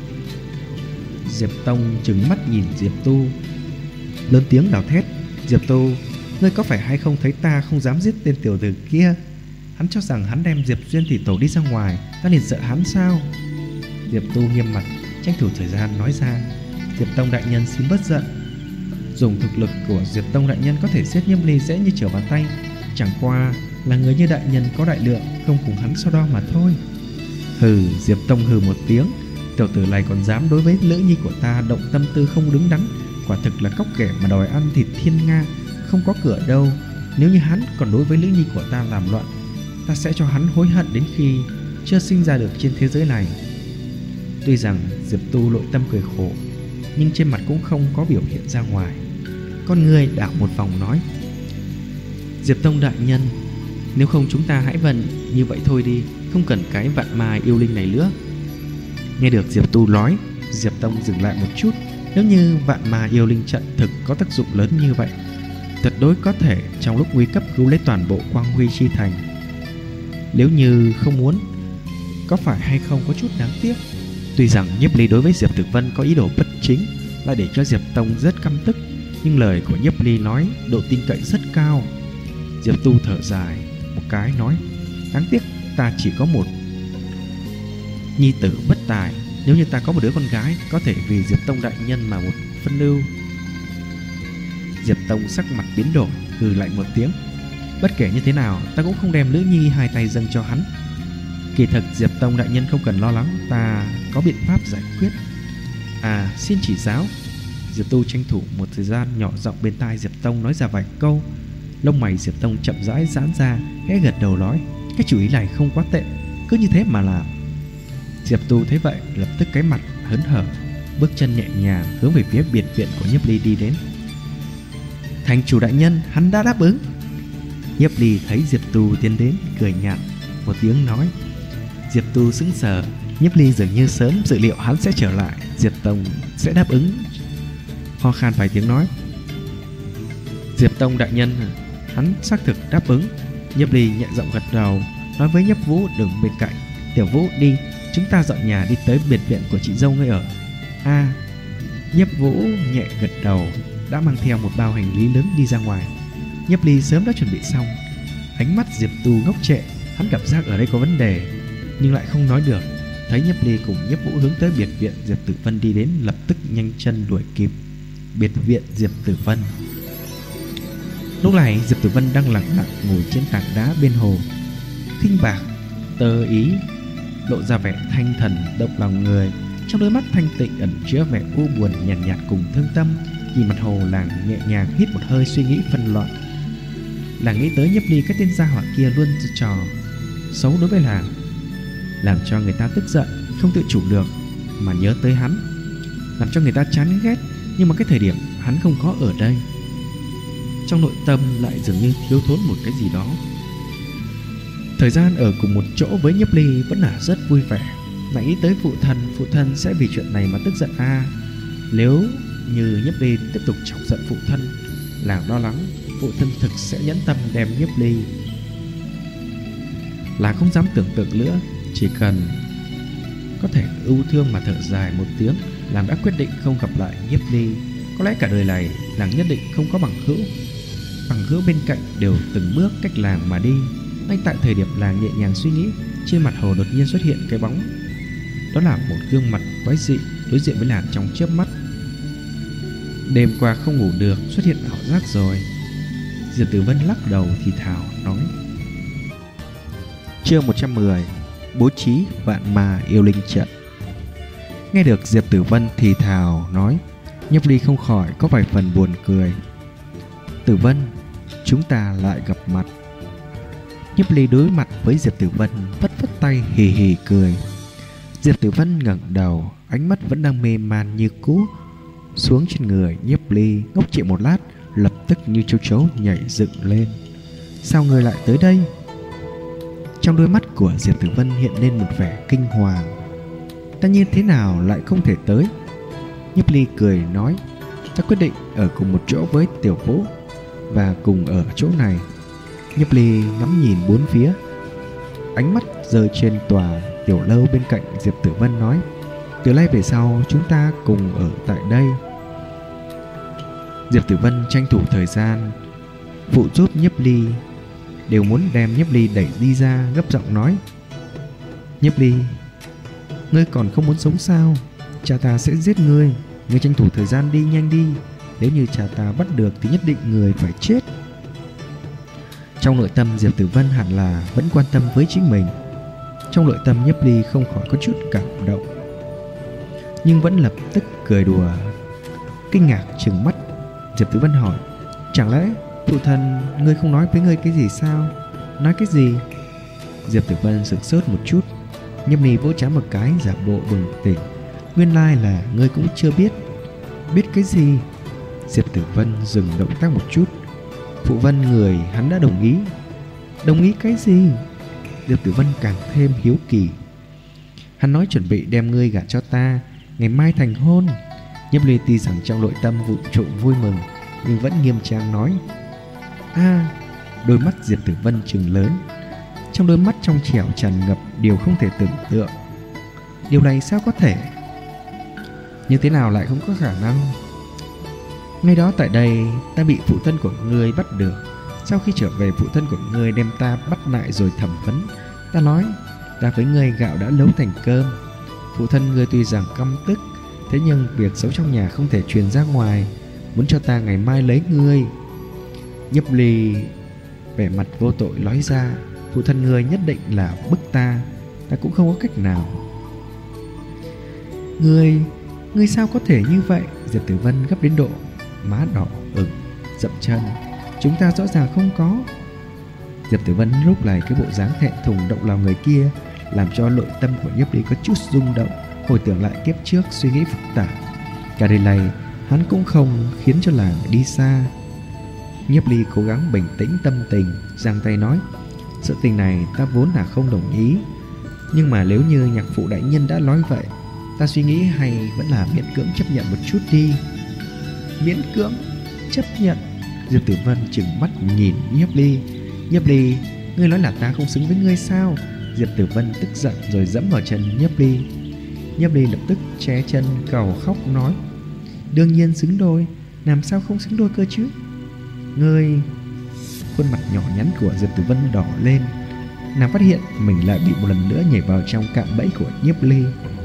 Diệp Tông trừng mắt nhìn Diệp Tu, lớn tiếng gào thét: Diệp Tu, ngươi có phải hay không thấy ta không dám giết tên tiểu tử kia? Hắn cho rằng hắn đem Diệp Duyên Thủy Tổ đi ra ngoài, ta liền sợ hắn sao? Diệp Tu nghiêm mặt, tranh thủ thời gian nói ra: Diệp Tông đại nhân xin bớt giận. Dùng thực lực của Diệp Tông đại nhân có thể giết Nhiếp Ly dễ như trở bàn tay, chẳng qua là người như đại nhân có đại lượng, không cùng hắn so đo mà thôi. Hừ. Diệp Tông hừ một tiếng: tiểu tử này còn dám đối với nữ nhi của ta động tâm tư không đứng đắn, quả thực là cóc ghẻ mà đòi ăn thịt thiên nga, không có cửa đâu. Nếu như hắn còn đối với nữ nhi của ta làm loạn, ta sẽ cho hắn hối hận đến khi chưa sinh ra được trên thế giới này. Tuy rằng Diệp Tu nội tâm cười khổ, nhưng trên mặt cũng không có biểu hiện ra ngoài. Con người đảo một vòng nói: Diệp Tông đại nhân, nếu không chúng ta hãy vận như vậy thôi đi, không cần cái Vạn Ma Yêu Linh này nữa. Nghe được Diệp Tu nói, Diệp Tông dừng lại một chút. Nếu như Vạn Ma Yêu Linh Trận thực có tác dụng lớn như vậy, tuyệt đối có thể trong lúc nguy cấp cứu lấy toàn bộ Quang Huy Chi Thành. Nếu như không muốn, có phải hay không có chút đáng tiếc? Tuy rằng Nhiếp Ly đối với Diệp Tử Vân có ý đồ bất chính, lại để cho Diệp Tông rất căm tức, nhưng lời của Nhiếp Ly nói độ tin cậy rất cao. Diệp Tu thở dài một cái nói: đáng tiếc ta chỉ có một nhi tử bất tài, nếu như ta có một đứa con gái, có thể vì Diệp Tông đại nhân mà một phân ưu. Diệp Tông sắc mặt biến đổi, hừ lạnh một tiếng: bất kể như thế nào, ta cũng không đem nữ nhi hai tay dâng cho hắn. Kỳ thực Diệp Tông đại nhân không cần lo lắng, ta có biện pháp giải quyết. À, xin chỉ giáo. Diệp Tu tranh thủ một thời gian nhỏ giọng bên tai Diệp Tông nói ra vài câu. Lông mày Diệp Tông chậm rãi giãn ra, khẽ gật đầu nói: cái chủ ý này không quá tệ, cứ như thế mà làm. Diệp Tu thấy vậy lập tức cái mặt hớn hở, bước chân nhẹ nhàng hướng về phía biệt viện của Nhiếp Ly đi đến. Thành chủ đại nhân, hắn đã đáp ứng. Nhiếp Ly thấy Diệp Tu tiến đến, cười nhạt một tiếng nói. Diệp Tu sững sờ, Nhiếp Ly dường như sớm dự liệu hắn sẽ trở lại, Diệp Tông sẽ đáp ứng. Ho khan vài tiếng nói: Diệp Tông đại nhân, hắn xác thực đáp ứng. Nhiếp Ly nhẹ giọng gật đầu, nói với Nhiếp Vũ đứng bên cạnh: Tiểu Vũ đi, chúng ta dọn nhà đi tới biệt viện của chị dâu ngươi ở. À. Nhiếp Vũ nhẹ gật đầu, đã mang theo một bao hành lý lớn đi ra ngoài. Nhiếp Ly sớm đã chuẩn bị xong. Ánh mắt Diệp Tu ngốc trệ, hắn cảm giác ở đây có vấn đề, nhưng lại không nói được. Thấy Nhiếp Ly cùng Nhiếp Vũ hướng tới biệt viện Diệp Tử Vân đi đến, lập tức nhanh chân đuổi kịp. Biệt viện Diệp Tử Vân. Lúc này Diệp Tử Vân đang lặng lặng ngồi trên tảng đá bên hồ, khinh bạc tơ ý, lộ ra vẻ thanh thần động lòng người. Trong đôi mắt thanh tịnh ẩn chứa vẻ u buồn nhàn nhạt cùng thương tâm. Nhìn mặt hồ, làng nhẹ nhàng hít một hơi, suy nghĩ phân loạn. Làng nghĩ tới Nhiếp Ly, cái tên gia hỏa kia luôn trò xấu đối với làng, làm cho người ta tức giận, không tự chủ được. mà nhớ tới hắn, làm cho người ta chán ghét. Nhưng mà cái thời điểm hắn không có ở đây, trong nội tâm lại dường như thiếu thốn một cái gì đó. Thời gian ở cùng một chỗ với Nhiếp Ly vẫn là rất vui vẻ. Lại nghĩ tới phụ thân sẽ vì chuyện này mà tức giận Nếu như Nhiếp Ly tiếp tục chọc giận phụ thân, nàng lo lắng phụ thân thực sẽ nhẫn tâm đem Nhiếp Ly. Là không dám tưởng tượng nữa, chỉ cần có thể ưu thương mà thở dài một tiếng, nàng đã quyết định không gặp lại Nhiếp Ly. Có lẽ cả đời này nàng nhất định không có bằng hữu bên cạnh đều từng bước cách nàng mà đi. Ngay tại thời điểm nàng nhẹ nhàng suy nghĩ, trên mặt hồ đột nhiên xuất hiện cái bóng. Đó là một gương mặt quái dị đối diện với nàng trong chớp mắt. Đêm qua không ngủ được, xuất hiện ảo giác rồi. Diệp Tử Vân lắc đầu thì thào nói. Chương 110: Bố trí vạn ma yêu linh trận. Nghe được Diệp Tử Vân thì thào nói, Nhiếp Ly không khỏi có vài phần buồn cười. Tử Vân, chúng ta lại gặp mặt. Nhiếp Ly đối mặt với Diệp Tử Vân, phất phất tay hì hì cười. Diệp Tử Vân ngẩng đầu, ánh mắt vẫn đang mê man như cũ xuống trên người Nhiếp Ly, ngốc trệ một lát, lập tức như châu chấu nhảy dựng lên. Sao người lại tới đây? Trong đôi mắt của Diệp Tử Vân hiện lên một vẻ kinh hoàng. Ta như thế nào lại không thể tới? Nhiếp Ly cười nói, ta quyết định ở cùng một chỗ với Tiểu Vũ và cùng ở chỗ này. Nhiếp Ly ngắm nhìn bốn phía, ánh mắt rơi trên tòa tiểu lâu bên cạnh Diệp Tử Vân nói, từ nay về sau chúng ta cùng ở tại đây. Diệp Tử Vân tranh thủ thời gian phụ giúp Nhiếp Ly, đều muốn đem Nhiếp Ly đẩy đi ra, gấp giọng nói, Nhiếp Ly, ngươi còn không muốn sống sao? Cha ta sẽ giết ngươi, ngươi tranh thủ thời gian đi, nhanh đi. Nếu như cha ta bắt được thì nhất định người phải chết. Trong nội tâm Diệp Tử Vân hẳn là vẫn quan tâm với chính mình. Trong nội tâm Nhiếp Ly không khỏi có chút cảm động, nhưng vẫn lập tức cười đùa. Kinh ngạc trừng mắt, Diệp Tử Vân hỏi, chẳng lẽ phụ thân ngươi không nói với ngươi cái gì sao? Nói cái gì? Diệp Tử Vân sửng sốt một chút. Nhiếp Ly vỗ trán một cái, giả bộ bừng tỉnh. Nguyên lai là ngươi cũng chưa biết. Biết cái gì? Diệp Tử Vân dừng động tác một chút. Phụ Vân người hắn đã đồng ý. Đồng ý cái gì? Diệp Tử Vân càng thêm hiếu kỳ. Hắn nói chuẩn bị đem ngươi gả cho ta, ngày mai thành hôn. Nhiếp Ly tuy rằng trong nội tâm vụng trộm vui mừng, nhưng vẫn nghiêm trang nói. Đôi mắt Diệp Tử Vân trừng lớn, trong đôi mắt trong trẻo tràn ngập điều không thể tưởng tượng. Điều này sao có thể? Như thế nào lại không có khả năng? Ngay đó tại đây, ta bị phụ thân của ngươi bắt được. Sau khi trở về, phụ thân của ngươi đem ta bắt lại rồi thẩm vấn. Ta nói, ta với ngươi gạo đã nấu thành cơm. Phụ thân ngươi tuy rằng căm tức, thế nhưng việc xấu trong nhà không thể truyền ra ngoài, muốn cho ta ngày mai lấy ngươi. Nhiếp Ly vẻ mặt vô tội nói ra, phụ thân ngươi nhất định là bức ta, ta cũng không có cách nào. Ngươi sao có thể như vậy? Diệp Tử Vân gấp đến độ má đỏ ửng, dậm chân. Chúng ta rõ ràng không có. Diệp Tử Vân lúc này cái bộ dáng thẹn thùng động lòng người kia làm cho nội tâm của Nhiếp Ly có chút rung động, hồi tưởng lại kiếp trước suy nghĩ phức tạp. Cả đời này hắn cũng không khiến cho làng đi xa. Nhiếp Ly cố gắng bình tĩnh tâm tình, giang tay nói, sự tình này ta vốn là không đồng ý, nhưng mà nếu như nhạc phụ đại nhân đã nói vậy, ta suy nghĩ hay vẫn là miễn cưỡng chấp nhận một chút đi. Miễn cưỡng chấp nhận? Diệp Tử Vân trừng mắt nhìn Nhiếp Ly. Nhiếp Ly, ngươi nói là ta không xứng với ngươi sao? Diệp Tử Vân tức giận rồi dẫm vào chân Nhiếp Ly. Nhiếp Ly lập tức ché chân cầu khóc nói, đương nhiên xứng đôi, làm sao không xứng đôi cơ chứ? Ngươi... Khuôn mặt nhỏ nhắn của Diệp Tử Vân đỏ lên. Nàng phát hiện mình lại bị một lần nữa nhảy vào trong cạm bẫy của Nhiếp Ly.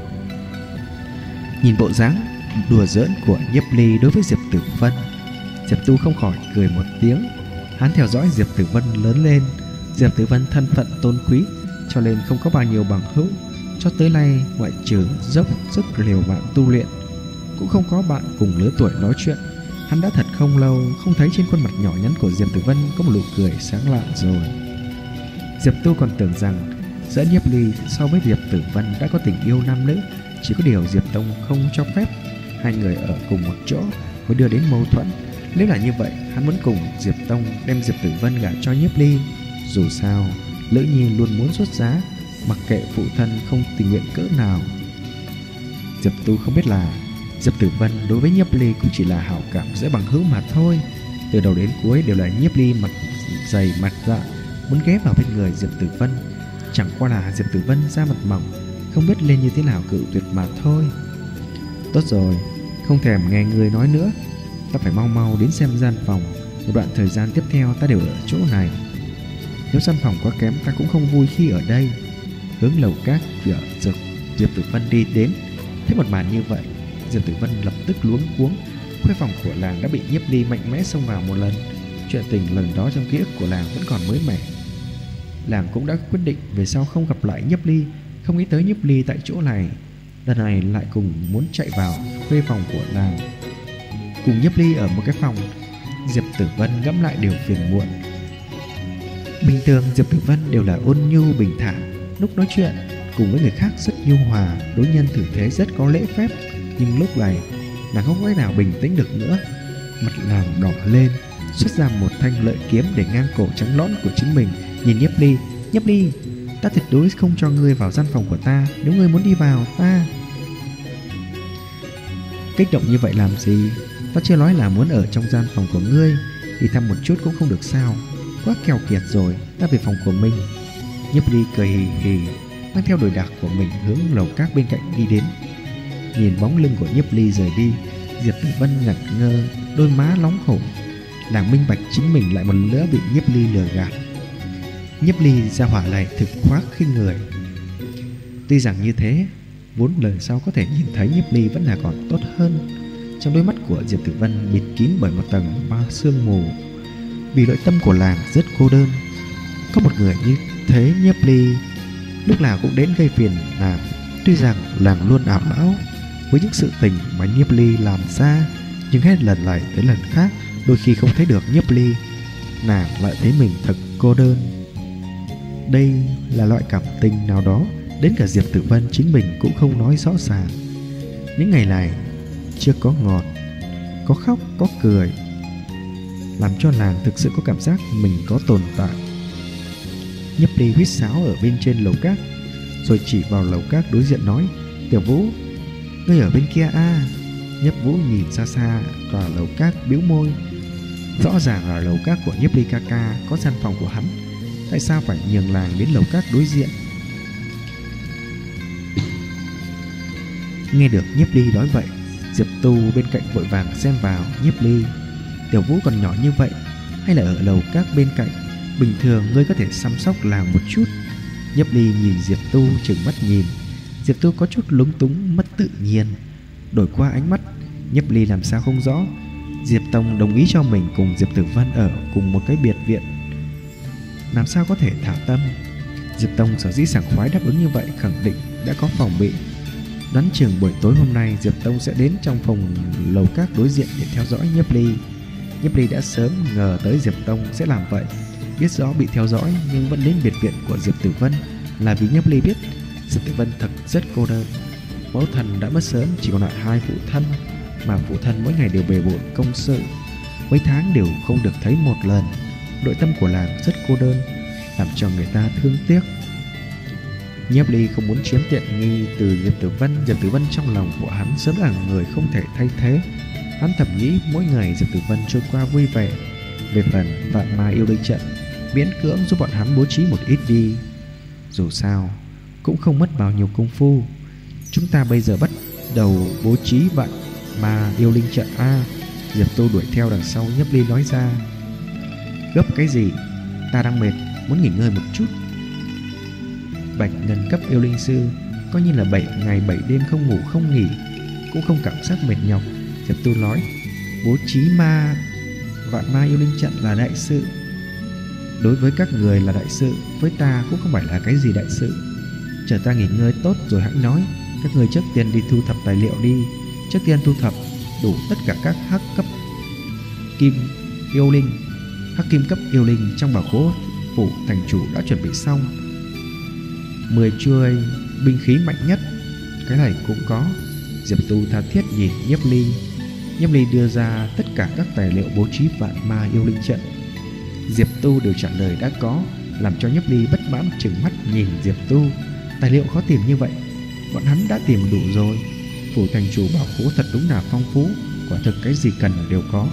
Nhìn bộ dáng đùa giỡn của Nhiếp Ly đối với Diệp Tử Vân, Diệp Tu không khỏi cười một tiếng. Hắn theo dõi Diệp Tử Vân lớn lên. Diệp Tử Vân thân phận tôn quý, cho nên không có bao nhiêu bằng hữu. Cho tới nay ngoại trừ dốc sức liều mạng tu luyện, cũng không có bạn cùng lứa tuổi nói chuyện. Hắn đã thật không lâu không thấy trên khuôn mặt nhỏ nhắn của Diệp Tử Vân có một nụ cười sáng lạng rồi. Diệp Tu còn tưởng rằng giữa Nhiếp Ly so với Diệp Tử Vân đã có tình yêu nam nữ, Chỉ có điều Diệp Tông không cho phép hai người ở cùng một chỗ mới đưa đến mâu thuẫn. Nếu là như vậy, hắn muốn cùng Diệp Tông đem Diệp Tử Vân gả cho Nhiếp Ly. Dù sao, Lữ Nhi luôn muốn xuất giá, mặc kệ phụ thân không tình nguyện cỡ nào. Diệp Tu không biết là Diệp Tử Vân đối với Nhiếp Ly cũng chỉ là hảo cảm giữa bằng hữu mà thôi. Từ đầu đến cuối đều là Nhiếp Ly mặt dày mặt dạ muốn ghép vào bên người Diệp Tử Vân. Chẳng qua là Diệp Tử Vân da mặt mỏng, không biết lên như thế nào cự tuyệt mà thôi. Tốt rồi, không thèm nghe người nói nữa. Ta phải mau mau đến xem gian phòng. Một đoạn thời gian tiếp theo ta đều ở chỗ này. Nếu gian phòng quá kém ta cũng không vui khi ở đây. Hướng lầu các cửa Diệp Tử Vân đi đến. Thấy một màn như vậy, Diệp Tử Vân lập tức luống cuống. Khuê phòng của làng đã bị Nhiếp Ly mạnh mẽ xông vào một lần. Chuyện tình lần đó trong ký ức của làng vẫn còn mới mẻ. Làng cũng đã quyết định về sau không gặp lại Nhiếp Ly. Không nghĩ tới Nhiếp Ly tại chỗ này lần này lại cùng muốn chạy vào khuê phòng của làng. Cùng Nhiếp Ly ở một cái phòng, Diệp Tử Vân ngẫm lại đều phiền muộn. Bình thường Diệp Tử Vân đều là ôn nhu bình thản, lúc nói chuyện cùng với người khác rất nhu hòa, đối nhân xử thế rất có lễ phép. Nhưng lúc này nàng không cách nào bình tĩnh được nữa. Mặt nàng đỏ lên, xuất ra một thanh lợi kiếm để ngang cổ trắng nõn của chính mình. Nhìn Nhiếp Ly, Nhiếp Ly, ta tuyệt đối không cho ngươi vào gian phòng của ta. Nếu ngươi muốn đi vào ta... Kích động như vậy làm gì? Ta chưa nói là muốn ở trong gian phòng của ngươi. Đi thăm một chút cũng không được sao? Quá keo kiệt rồi, ta về phòng của mình. Nhiếp Ly cười hì hì, mang theo đồ đạc của mình hướng lầu các bên cạnh đi đến. Nhìn bóng lưng của Nhiếp Ly rời đi, Diệp Tử Vân ngẩn ngơ, đôi má nóng hổi. Nàng minh bạch chính mình lại một lứa bị Nhiếp Ly lừa gạt. Nhiếp Ly ra hỏa này thực khoác khinh người. Tuy rằng như thế, vốn lần sau có thể nhìn thấy Nhiếp Ly vẫn là còn tốt hơn. Trong đôi mắt của Diệp Tử Vân bịt kín bởi một tầng ma sương mù. Vì nội tâm của làng rất cô đơn, có một người như thế Nhiếp Ly lúc nào cũng đến gây phiền nàng. Tuy rằng làng luôn ảo não với những sự tình mà Nhiếp Ly làm ra, nhưng hết lần này tới lần khác, đôi khi không thấy được Nhiếp Ly, nàng lại thấy mình thật cô đơn. Đây là loại cảm tình nào đó đến cả Diệp Tử Vân chính mình cũng không nói rõ ràng. Những ngày này chưa có ngọt, có khóc, có cười, làm cho nàng thực sự có cảm giác mình có tồn tại. Nhiếp Ly huýt sáo ở bên trên lầu các, rồi chỉ vào lầu các đối diện nói: Tiểu Vũ, ngươi ở bên kia à? Nhiếp Vũ nhìn xa xa tòa lầu các bĩu môi. Rõ ràng là lầu các của Nhiếp Ly ca ca có gian phòng của hắn, tại sao phải nhường làng đến lầu các đối diện? Nghe được Nhiếp Ly nói vậy, Diệp Tu bên cạnh vội vàng xen vào: Nhiếp Ly, Tiểu Vũ còn nhỏ như vậy, hay là ở lầu các bên cạnh, bình thường ngươi có thể chăm sóc làng một chút. Nhiếp Ly nhìn Diệp Tu trừng mắt nhìn. Diệp Tu có chút lúng túng mất tự nhiên, đổi qua ánh mắt. Nhiếp Ly làm sao không rõ Diệp Tông đồng ý cho mình cùng Diệp Tử Vân ở cùng một cái biệt viện, làm sao có thể thả tâm. Diệp Tông sở dĩ sảng khoái đáp ứng như vậy khẳng định đã có phòng bị. Đoán chừng buổi tối hôm nay Diệp Tông sẽ đến trong phòng lầu các đối diện để theo dõi Nhiếp Ly. Nhiếp Ly đã sớm ngờ tới Diệp Tông sẽ làm vậy. Biết rõ bị theo dõi nhưng vẫn đến biệt viện của Diệp Tử Vân là vì Nhiếp Ly biết Diệp Tử Vân thật rất cô đơn. Mẫu thần đã mất sớm, chỉ còn lại hai phụ thân, mà phụ thân mỗi ngày đều bề bộn công sự, mấy tháng đều không được thấy một lần. Nội tâm của làng rất cô đơn, làm cho người ta thương tiếc. Nhiếp Ly không muốn chiếm tiện nghi từ Diệp Tử Vân. Diệp Tử Vân trong lòng của hắn sớm là người không thể thay thế. Hắn thầm nghĩ mỗi ngày Diệp Tử Vân trôi qua vui vẻ. Về phần Vạn Ma Yêu Linh Trận, miễn cưỡng giúp bọn hắn bố trí một ít đi, dù sao cũng không mất bao nhiêu công phu. Chúng ta bây giờ bắt đầu bố trí Vạn Ma Yêu Linh Trận a. Diệp Tu đuổi theo đằng sau Nhiếp Ly nói ra. Gấp cái gì, ta đang mệt, muốn nghỉ ngơi một chút. Bạch Ngân cấp yêu linh sư coi như là 7 ngày 7 đêm không ngủ không nghỉ, cũng không cảm giác mệt nhọc. Diệp Tu nói, bố trí Vạn Ma Yêu Linh Trận là đại sự. Đối với các người là đại sự, với ta cũng không phải là cái gì đại sự. Chờ ta nghỉ ngơi tốt rồi hãy nói. Các người trước tiên đi thu thập tài liệu đi. Trước tiên thu thập đủ tất cả các hắc cấp kim yêu linh, hắc kim cấp yêu linh trong bảo khố phủ thành chủ đã chuẩn bị xong. 10 chuôi binh khí mạnh nhất, Cái này cũng có. Diệp Tu tha thiết nhìn Nhiếp Ly. Nhiếp Ly đưa ra tất cả các tài liệu bố trí vạn ma yêu linh trận. Diệp Tu đều trả lời đã có, làm cho Nhiếp Ly bất mãn trừng mắt nhìn Diệp Tu. Tài liệu khó tìm như vậy, bọn hắn đã tìm đủ rồi. Phủ thành chủ bảo khố thật đúng là phong phú, quả thực cái gì cần đều có.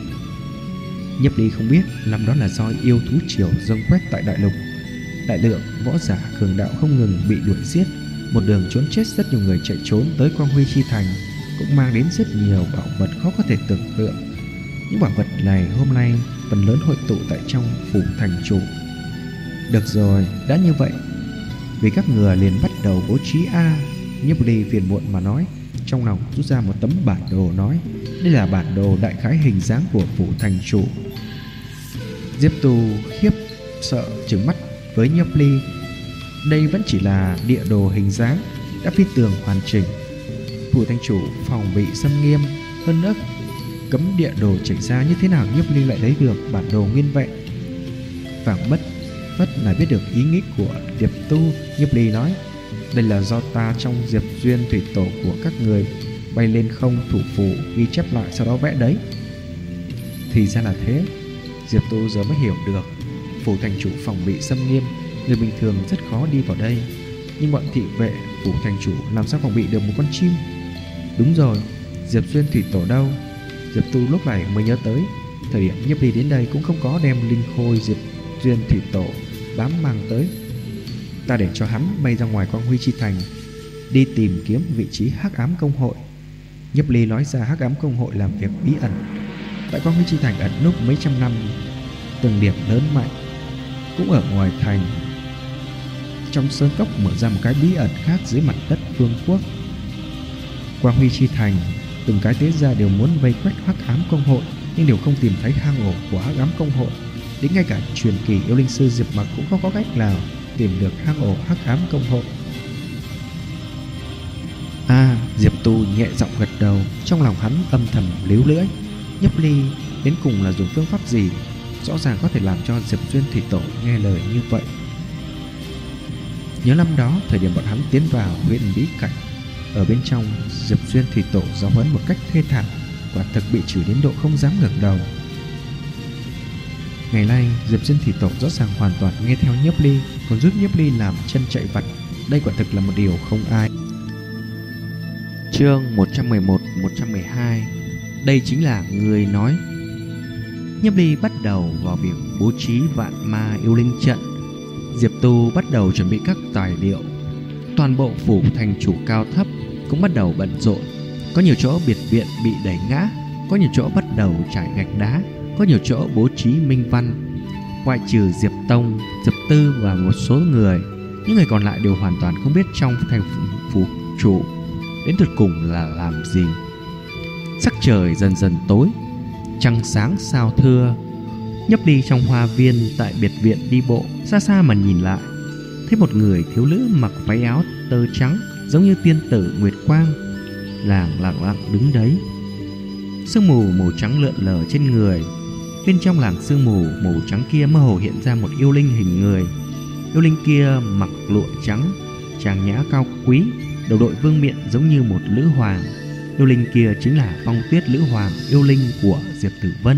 Nhiếp Ly không biết năm đó là do yêu thú triều dâng quét tại đại lục. Đại lượng võ giả cường đạo không ngừng bị đuổi giết, một đường trốn chết rất nhiều người chạy trốn tới Quang Huy Chi Thành, cũng mang đến rất nhiều bảo vật khó có thể tưởng tượng. Những bảo vật này hôm nay phần lớn hội tụ tại trong phủ thành chủ. Được rồi, đã như vậy, vì các người liền bắt đầu bố trí a. Nhiếp Ly phiền muộn mà nói, trong lòng rút ra một tấm bản đồ nói, đây là bản đồ đại khái hình dáng của phủ thành chủ. Diệp Tu khiếp sợ trừng mắt với Nhiếp Ly. Đây vẫn chỉ là địa đồ hình dáng, đã phi tường hoàn chỉnh. Phủ thành chủ phòng bị xâm nghiêm, hơn nữa cấm địa đồ chảy ra, như thế nào Nhiếp Ly lại lấy được bản đồ nguyên vẹn? Phảng bất phất là biết được ý nghĩ của Diệp Tu. Nhiếp Ly nói, đây là do ta trong Diệp Duyên thủy tổ của các người bay lên không thủ phủ ghi chép lại, sau đó vẽ đấy. Thì ra là thế. Diệp Tu giờ mới hiểu được. Phủ thành chủ phòng bị xâm nghiêm, người bình thường rất khó đi vào đây, nhưng bọn thị vệ phủ thành chủ làm sao phòng bị được một con chim? Đúng rồi, Diệp Duyên thủy tổ đâu? Diệp Tu lúc này mới nhớ tới, thời điểm Nhiếp Ly đến đây cũng không có đem linh khôi Diệp Duyên thủy tổ bám mang tới. Ta để cho hắn bay ra ngoài Quang Huy Chi Thành, đi tìm kiếm vị trí Hắc Ám Công Hội. Nhiếp Ly nói ra Hắc Ám Công Hội làm việc bí ẩn tại Quang Huy Chi Thành ẩn núp mấy trăm năm, từng điểm lớn mạnh. Cũng ở ngoài thành, trong sơn cốc mở ra một cái bí ẩn khác dưới mặt đất vương quốc. Quang Huy Chi Thành, từng cái tế gia đều muốn vây quét Hắc Ám Công Hội, nhưng đều không tìm thấy hang ổ của Hắc Ám Công Hội. Đến ngay cả truyền kỳ yêu linh sư Diệp Mặc cũng không có cách nào tìm được hang ổ Hắc Ám Công Hội. Diệp Tu nhẹ giọng gật đầu, trong lòng hắn âm thầm líu lưỡi. Nhiếp Ly đến cùng là dùng phương pháp gì, rõ ràng có thể làm cho Diệp Duyên thủy tổ nghe lời như vậy. Nhớ năm đó, thời điểm bọn hắn tiến vào huyện bí cảnh, ở bên trong Diệp Duyên thủy tổ giáo huấn một cách thê thảm, quả thực bị chửi đến độ không dám ngẩng đầu. Ngày nay Diệp Duyên thủy tổ rõ ràng hoàn toàn nghe theo Nhiếp Ly, còn giúp Nhiếp Ly làm chân chạy vặt. Đây quả thực là một điều không ai. Chương 111-112. Đây chính là người nói. Nhiếp Ly bắt đầu vào việc bố trí vạn ma yêu linh trận. Diệp Tu bắt đầu chuẩn bị các tài liệu. Toàn bộ phủ thành chủ cao thấp cũng bắt đầu bận rộn. Có nhiều chỗ biệt viện bị đẩy ngã, có nhiều chỗ bắt đầu trải gạch đá, có nhiều chỗ bố trí minh văn. Ngoại trừ Diệp Tông, Diệp Tư và một số người, những người còn lại đều hoàn toàn không biết trong thành phủ chủ đến tuyệt cùng là làm gì. Sắc trời dần dần tối, trăng sáng sao thưa. Nhiếp Ly trong hoa viên tại biệt viện đi bộ, xa xa mà nhìn lại, thấy một người thiếu nữ mặc váy áo tơ trắng giống như tiên tử Nguyệt Quang, lẳng lặng đứng đấy. Sương mù màu trắng lượn lờ trên người. Bên trong làn sương mù màu trắng kia mơ hồ hiện ra một yêu linh hình người. Yêu linh kia mặc lụa trắng, trang nhã cao quý, đầu đội vương miện giống như một nữ hoàng. Yêu linh kia chính là Phong Tuyết nữ hoàng, yêu linh của Diệp Tử Vân.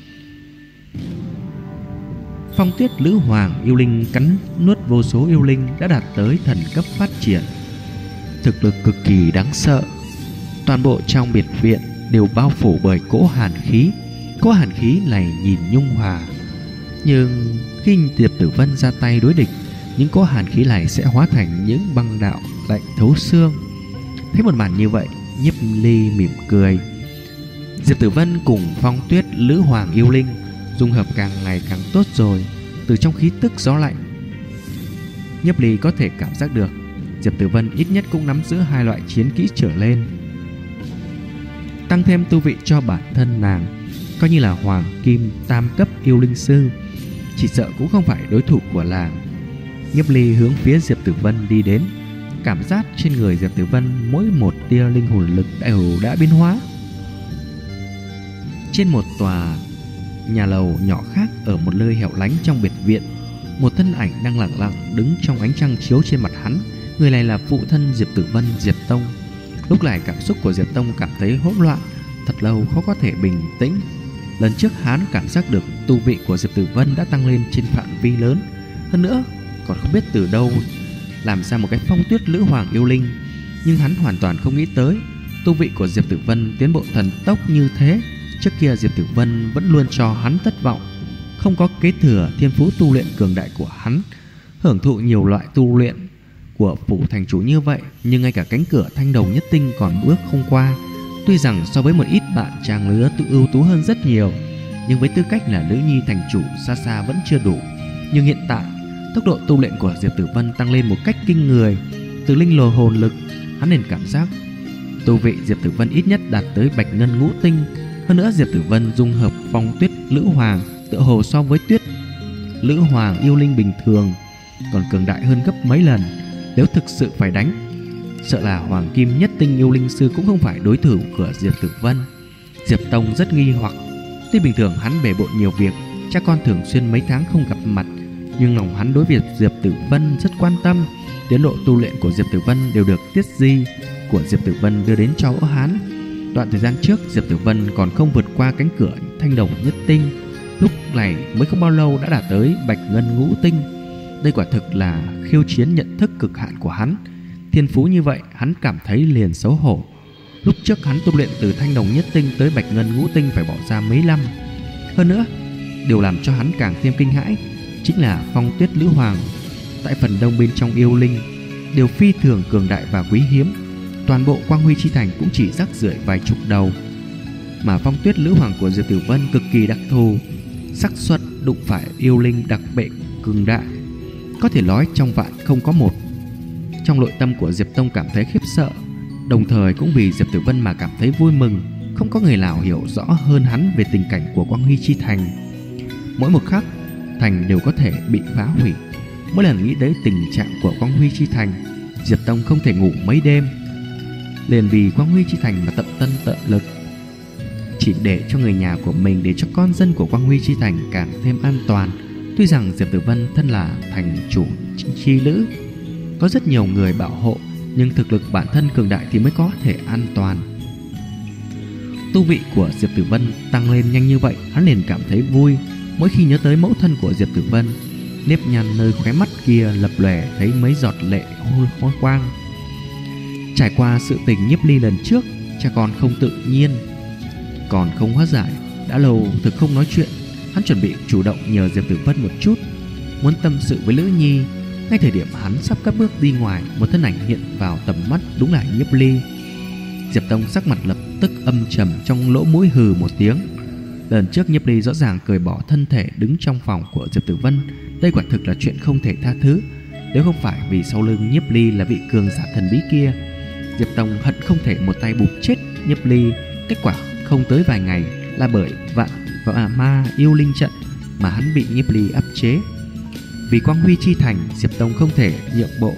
Phong Tuyết nữ hoàng yêu linh cắn nuốt vô số yêu linh, đã đạt tới thần cấp phát triển, thực lực cực kỳ đáng sợ. Toàn bộ trong biệt viện đều bao phủ bởi cỗ hàn khí. Cỗ hàn khí này nhìn nhung hòa, nhưng khi Diệp Tử Vân ra tay đối địch, những cỗ hàn khí này sẽ hóa thành những băng đạo lạnh thấu xương. Thấy một màn như vậy, Nhiếp Ly mỉm cười. Diệp Tử Vân cùng Phong Tuyết nữ hoàng yêu linh dung hợp càng ngày càng tốt rồi. Từ trong khí tức gió lạnh, Nhiếp Ly có thể cảm giác được Diệp Tử Vân ít nhất cũng nắm giữ 2 loại chiến kỹ trở lên. Tăng thêm tu vị cho bản thân nàng, coi như là hoàng kim tam cấp yêu linh sư, chỉ sợ cũng không phải đối thủ của nàng. Nhiếp Ly hướng phía Diệp Tử Vân đi đến, cảm giác trên người Diệp Tử Vân mỗi một tia linh hồn lực đã biến hóa. Trên một tòa nhà lầu nhỏ khác ở một nơi hẻo lánh trong biệt viện, một thân ảnh đang lặng lặng đứng trong ánh trăng chiếu trên mặt hắn, Người này là phụ thân Diệp Tử Vân, Diệp Tông. Lúc này cảm xúc của Diệp Tông cảm thấy hỗn loạn, thật lâu khó có thể bình tĩnh. Lần trước hắn cảm giác được tu vị của Diệp Tử Vân đã tăng lên trên phạm vi lớn, hơn nữa còn không biết từ đâu làm ra một cái phong tuyết lữ hoàng yêu linh. Nhưng hắn hoàn toàn không nghĩ tới tu vị của Diệp Tử Vân tiến bộ thần tốc như thế. Trước kia Diệp Tử Vân vẫn luôn cho hắn thất vọng, không có kế thừa thiên phú tu luyện cường đại của hắn, hưởng thụ nhiều loại tu luyện của phủ thành chủ như vậy, nhưng ngay cả cánh cửa thanh đồng nhất tinh còn bước không qua. Tuy rằng so với một ít bạn chàng lứa tự ưu tú hơn rất nhiều, nhưng với tư cách là nữ nhi thành chủ xa xa vẫn chưa đủ. Nhưng hiện tại tốc độ tu luyện của Diệp Tử Vân tăng lên một cách kinh người. Từ linh lồ hồn lực, hắn nên cảm giác tu vị Diệp Tử Vân ít nhất đạt tới bạch ngân ngũ tinh. Hơn nữa Diệp Tử Vân dung hợp phong tuyết lữ hoàng, tựa hồ so với tuyết lữ hoàng yêu linh bình thường còn cường đại hơn gấp mấy lần. Nếu thực sự phải đánh, sợ là hoàng kim nhất tinh yêu linh sư cũng không phải đối thủ của Diệp Tử Vân. Diệp Tông rất nghi hoặc. Tuy bình thường hắn bề bộn nhiều việc, cha con thường xuyên mấy tháng không gặp mặt, nhưng lòng hắn đối với Diệp Tử Vân rất quan tâm. Tiến độ tu luyện của Diệp Tử Vân đều được Tiết Di của Diệp Tử Vân đưa đến cho hắn. Đoạn thời gian trước Diệp Tử Vân còn không vượt qua cánh cửa thanh đồng nhất tinh, lúc này mới không bao lâu đã đạt tới bạch ngân ngũ tinh. Đây quả thực là khiêu chiến nhận thức cực hạn của hắn. Thiên phú như vậy hắn cảm thấy liền xấu hổ. Lúc trước hắn tu luyện từ thanh đồng nhất tinh tới bạch ngân ngũ tinh phải bỏ ra mấy năm. Hơn nữa, điều làm cho hắn càng thêm kinh hãi chính là phong tuyết lữ hoàng tại phần đông bên trong yêu linh đều phi thường cường đại và quý hiếm. Toàn bộ Quang Huy Chi Thành cũng chỉ rắc rưởi vài chục đầu, mà phong tuyết lữ hoàng của Diệp Tử Vân cực kỳ đặc thù, xác suất đụng phải yêu linh đặc biệt cường đại có thể nói trong vạn không có một. Trong nội tâm của Diệp Tông cảm thấy khiếp sợ, đồng thời cũng vì Diệp Tử Vân mà cảm thấy vui mừng. Không có người nào hiểu rõ hơn hắn về tình cảnh của Quang Huy Chi Thành. Mỗi một khắc thành đều có thể bị phá hủy. Mỗi lần nghĩ tới tình trạng của Quang Huy Chi Thành, Diệp Tông không thể ngủ mấy đêm. Liền vì Quang Huy Chi Thành mà tận tâm tận lực, chỉ để cho người nhà của mình, để cho con dân của Quang Huy Chi Thành càng thêm an toàn. Tuy rằng Diệp Tử Vân thân là thành chủ chi nữ, có rất nhiều người bảo hộ, nhưng thực lực bản thân cường đại thì mới có thể an toàn. Tu vị của Diệp Tử Vân tăng lên nhanh như vậy, hắn liền cảm thấy vui. Mỗi khi nhớ tới mẫu thân của Diệp Tử Vân, nếp nhăn nơi khóe mắt kia lập lòe thấy mấy giọt lệ hôi quang. Trải qua sự tình nhiếp ly lần trước, cha con không tự nhiên, còn không hóa giải, đã lâu thực không nói chuyện. Hắn chuẩn bị chủ động nhờ Diệp Tử Vân một chút, muốn tâm sự với Lữ Nhi. Ngay thời điểm hắn sắp cất bước đi ngoài, một thân ảnh hiện vào tầm mắt, đúng là Nhiếp Ly. Diệp Tông sắc mặt lập tức âm trầm, trong lỗ mũi hừ một tiếng. Lần trước Nhiếp Ly rõ ràng cởi bỏ thân thể đứng trong phòng của Diệp Tử Vân, đây quả thực là chuyện không thể tha thứ. Nếu không phải vì sau lưng Nhiếp Ly là vị cường giả thần bí kia, Diệp Tông hận không thể một tay bụp chết Nhiếp Ly. Kết quả không tới vài ngày là bởi vạn và ma yêu linh trận mà hắn bị Nhiếp Ly áp chế. Vì Quang Huy Chi Thành, Diệp Tông không thể nhượng bộ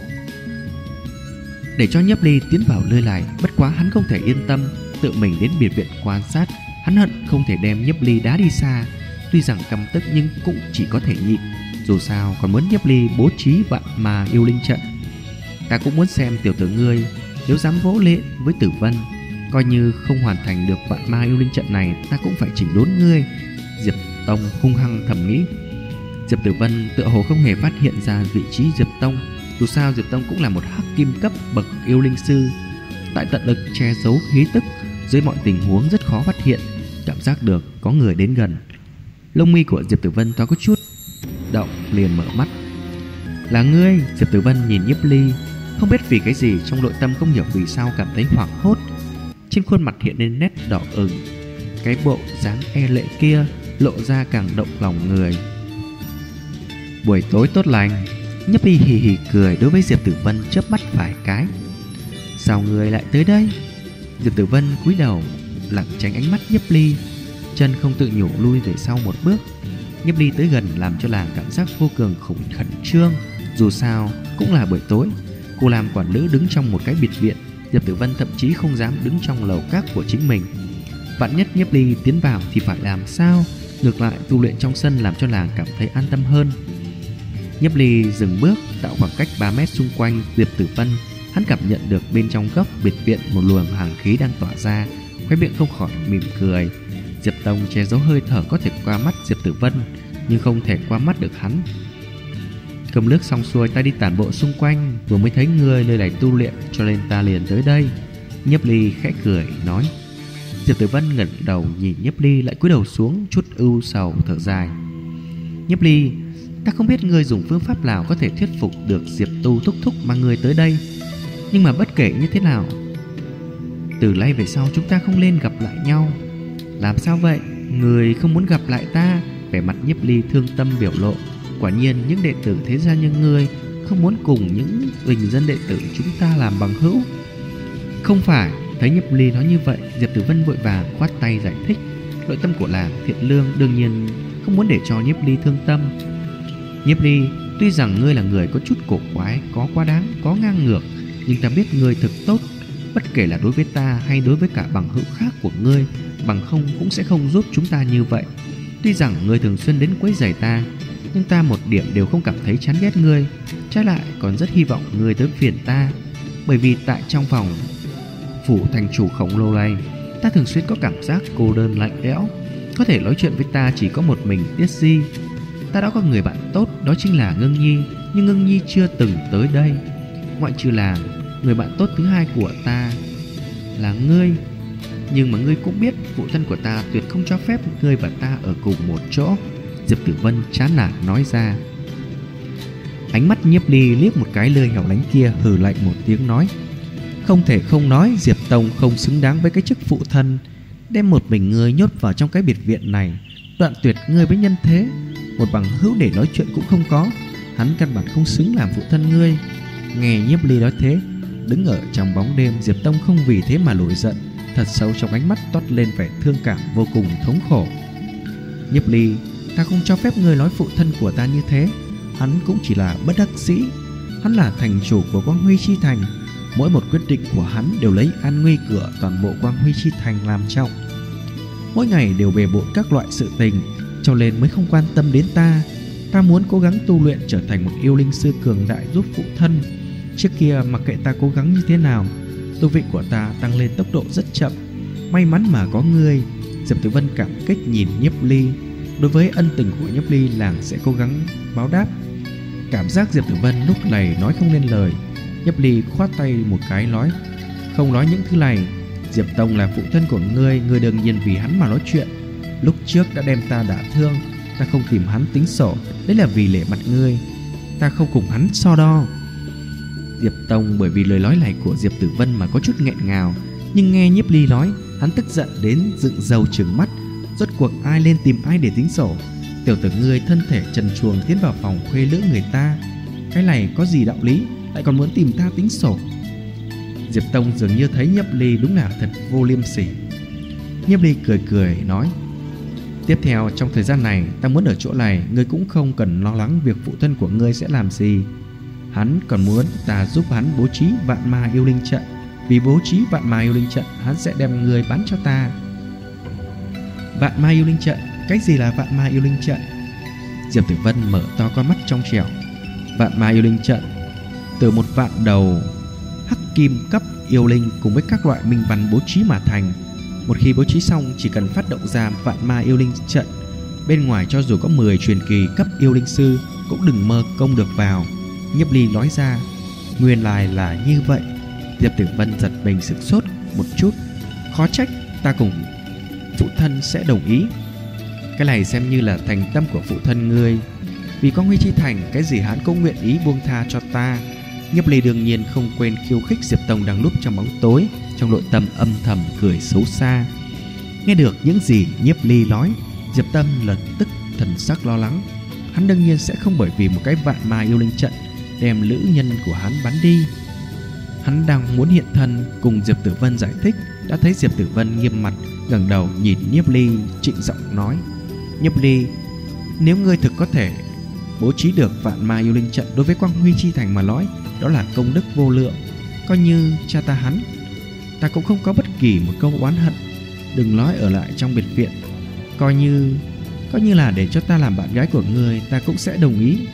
để cho Nhiếp Ly tiến vào nơi này. Bất quá hắn không thể yên tâm tự mình đến biệt viện quan sát. Hắn hận không thể đem Nhiếp Ly đá đi xa. Tuy rằng căm tức nhưng cũng chỉ có thể nhịn. Dù sao còn muốn Nhiếp Ly bố trí vạn ma yêu linh trận. Ta cũng muốn xem tiểu tử ngươi nếu dám vỗ lệ với Tử Vân, coi như không hoàn thành được vạn ma yêu linh trận này, ta cũng phải chỉnh đốn ngươi. Diệp Tông hung hăng thầm nghĩ. Diệp Tử Vân tựa hồ không hề phát hiện ra vị trí Diệp Tông. Dù sao Diệp Tông cũng là một hắc kim cấp bậc yêu linh sư, tại tận lực che giấu khí tức, dưới mọi tình huống rất khó phát hiện, cảm giác được có người đến gần. Lông mi của Diệp Tử Vân thoáng có chút động, liền mở mắt. Là ngươi? Diệp Tử Vân nhìn Nhiếp Ly, không biết vì cái gì trong nội tâm không hiểu vì sao cảm thấy hoảng hốt. Trên khuôn mặt hiện lên nét đỏ ửng, cái bộ dáng e lệ kia lộ ra càng động lòng người. Buổi tối tốt lành. Nhiếp Ly hì hì cười đối với Diệp Tử Vân, chớp mắt vài cái. Sao người lại tới đây? Diệp Tử Vân cúi đầu lặng tránh ánh mắt Nhiếp Ly, chân không tự nhủ lui về sau một bước. Nhiếp Ly tới gần làm cho nàng cảm giác vô cùng khẩn trương. Dù sao cũng là buổi tối, cô làm quản nữ đứng trong một cái biệt viện, Diệp Tử Vân thậm chí không dám đứng trong lầu các của chính mình. Vạn nhất Nhiếp Ly tiến vào thì phải làm sao? Ngược lại tu luyện trong sân làm cho nàng cảm thấy an tâm hơn. Nhiếp Ly dừng bước, tạo khoảng cách 3 mét xung quanh Diệp Tử Vân. Hắn cảm nhận được bên trong góc biệt viện một luồng hàn khí đang tỏa ra, khóe miệng không khỏi mỉm cười. Diệp Tông che giấu hơi thở có thể qua mắt Diệp Tử Vân, nhưng không thể qua mắt được hắn. Cơm nước xong xuôi, ta đi tản bộ xung quanh, vừa mới thấy ngươi nơi này tu luyện, cho nên ta liền tới đây. Nhiếp Ly khẽ cười nói. Diệp Tử Vân ngẩng đầu nhìn Nhiếp Ly, lại cúi đầu xuống, chút ưu sầu thở dài. Nhiếp Ly, ta không biết ngươi dùng phương pháp nào có thể thuyết phục được Diệp Tu thúc thúc mang ngươi tới đây, nhưng mà bất kể như thế nào, từ nay về sau chúng ta không nên gặp lại nhau. Làm sao vậy? Người không muốn gặp lại ta? Vẻ mặt Nhiếp Ly thương tâm biểu lộ. Quả nhiên những đệ tử thế gia như ngươi không muốn cùng những bình dân đệ tử chúng ta làm bằng hữu. Không phải. Thấy Nhiếp Ly nói như vậy, Diệp Tử Vân vội vàng khoát tay giải thích. Nội tâm của làng thiện lương đương nhiên không muốn để cho Nhiếp Ly thương tâm. Nhiếp Ly, tuy rằng ngươi là người có chút cổ quái, có quá đáng, có ngang ngược, nhưng ta biết ngươi thực tốt. Bất kể là đối với ta hay đối với cả bằng hữu khác của ngươi, bằng không cũng sẽ không giúp chúng ta như vậy. Tuy rằng ngươi thường xuyên đến quấy rầy ta, nhưng ta một điểm đều không cảm thấy chán ghét ngươi. Trái lại còn rất hy vọng ngươi tới phiền ta. Bởi vì tại trong phòng phủ thành chủ khổng lồ này, ta thường xuyên có cảm giác cô đơn lạnh lẽo. Có thể nói chuyện với ta chỉ có một mình Tiết Di. Ta đã có người bạn tốt, đó chính là Ngưng Nhi, nhưng Ngưng Nhi chưa từng tới đây. Ngoại trừ là người bạn tốt thứ hai của ta là ngươi. Nhưng mà ngươi cũng biết phụ thân của ta tuyệt không cho phép ngươi và ta ở cùng một chỗ. Diệp Tử Vân chán nản nói ra. Ánh mắt Nhiếp Ly liếc một cái nơi hẻo lánh kia, hừ lạnh một tiếng nói. Không thể không nói Diệp Tông không xứng đáng với cái chức phụ thân, đem một mình ngươi nhốt vào trong cái biệt viện này, đoạn tuyệt ngươi với nhân thế. Một bằng hữu để nói chuyện cũng không có, hắn căn bản không xứng làm phụ thân ngươi. Nghe Nhiếp Ly nói thế, đứng ở trong bóng đêm, Diệp Tông không vì thế mà nổi giận. Thật sâu trong ánh mắt toát lên vẻ thương cảm vô cùng thống khổ. Nhiếp Ly, ta không cho phép ngươi nói phụ thân của ta như thế. Hắn cũng chỉ là bất đắc dĩ. Hắn là thành chủ của Quang Huy Chi Thành. Mỗi một quyết định của hắn đều lấy an nguy của toàn bộ Quang Huy Chi Thành làm trọng. Mỗi ngày đều bề bộn các loại sự tình, cho nên mới không quan tâm đến ta. Ta muốn cố gắng tu luyện trở thành một yêu linh sư cường đại giúp phụ thân. Trước kia mặc kệ ta cố gắng như thế nào, tu vị của ta tăng lên tốc độ rất chậm. May mắn mà có ngươi. Diệp Tử Vân cảm kích nhìn Nhiếp Ly. Đối với ân tình của Nhiếp Ly, làng sẽ cố gắng báo đáp. Cảm giác Diệp Tử Vân lúc này nói không nên lời. Nhiếp Ly khoát tay một cái nói. Không nói những thứ này. Diệp Tông là phụ thân của ngươi, ngươi đương nhiên vì hắn mà nói chuyện. Lúc trước đã đem ta đả thương, ta không tìm hắn tính sổ, đấy là vì lễ mặt ngươi. Ta không cùng hắn so đo. Diệp Tông bởi vì lời nói này của Diệp Tử Vân mà có chút nghẹn ngào, nhưng nghe Nhiếp Ly nói, hắn tức giận đến dựng râu trừng mắt. Rốt cuộc ai lên tìm ai để tính sổ? Tiểu tử ngươi thân thể trần truồng tiến vào phòng khuê lữ người ta, cái này có gì đạo lý, lại còn muốn tìm ta tính sổ? Diệp Tông dường như thấy Nhiếp Ly đúng là thật vô liêm sỉ. Nhiếp Ly cười cười nói. Tiếp theo trong thời gian này ta muốn ở chỗ này, ngươi cũng không cần lo lắng việc phụ thân của ngươi sẽ làm gì. Hắn còn muốn ta giúp hắn bố trí vạn ma yêu linh trận. Vì bố trí vạn ma yêu linh trận, hắn sẽ đem ngươi bán cho ta. Vạn ma yêu linh trận? Cái gì là vạn ma yêu linh trận? Diệp Tử Vân mở to con mắt trong trẻo. Vạn ma yêu linh trận từ một vạn đầu hắc kim cấp yêu linh cùng với các loại minh văn bố trí mà thành. Một khi bố trí xong, chỉ cần phát động ra vạn ma yêu linh trận, bên ngoài cho dù có 10 truyền kỳ cấp yêu linh sư cũng đừng mơ công được vào. Nhiếp Ly nói ra. Nguyên lai là như vậy. Diệp Tử Vân giật mình sửng sốt một chút. Khó trách ta cùng phụ thân sẽ đồng ý. Cái này xem như là thành tâm của phụ thân ngươi. Vì có Huy Chi Thành, cái gì hắn cũng nguyện ý buông tha cho ta. Nhiếp Ly đương nhiên không quên khiêu khích Diệp Tông đang núp trong bóng tối, trong nội tâm âm thầm cười xấu xa. Nghe được những gì Nhiếp Ly nói, Diệp Tâm lập tức thần sắc lo lắng. Hắn đương nhiên sẽ không bởi vì một cái vạn ma yêu linh trận đem nữ nhân của hắn bắn đi. Hắn đang muốn hiện thân cùng Diệp Tử Vân giải thích, đã thấy Diệp Tử Vân nghiêm mặt ngẩng đầu nhìn Nhiếp Ly, trịnh giọng nói. Nhiếp Ly, nếu ngươi thực có thể bố trí được vạn ma yêu linh trận, đối với Quang Huy Chi Thành mà nói, đó là công đức vô lượng. Coi như cha ta hắn, ta cũng không có bất kỳ một câu oán hận. Đừng nói ở lại trong biệt viện, coi như là để cho ta làm bạn gái của ngươi, ta cũng sẽ đồng ý.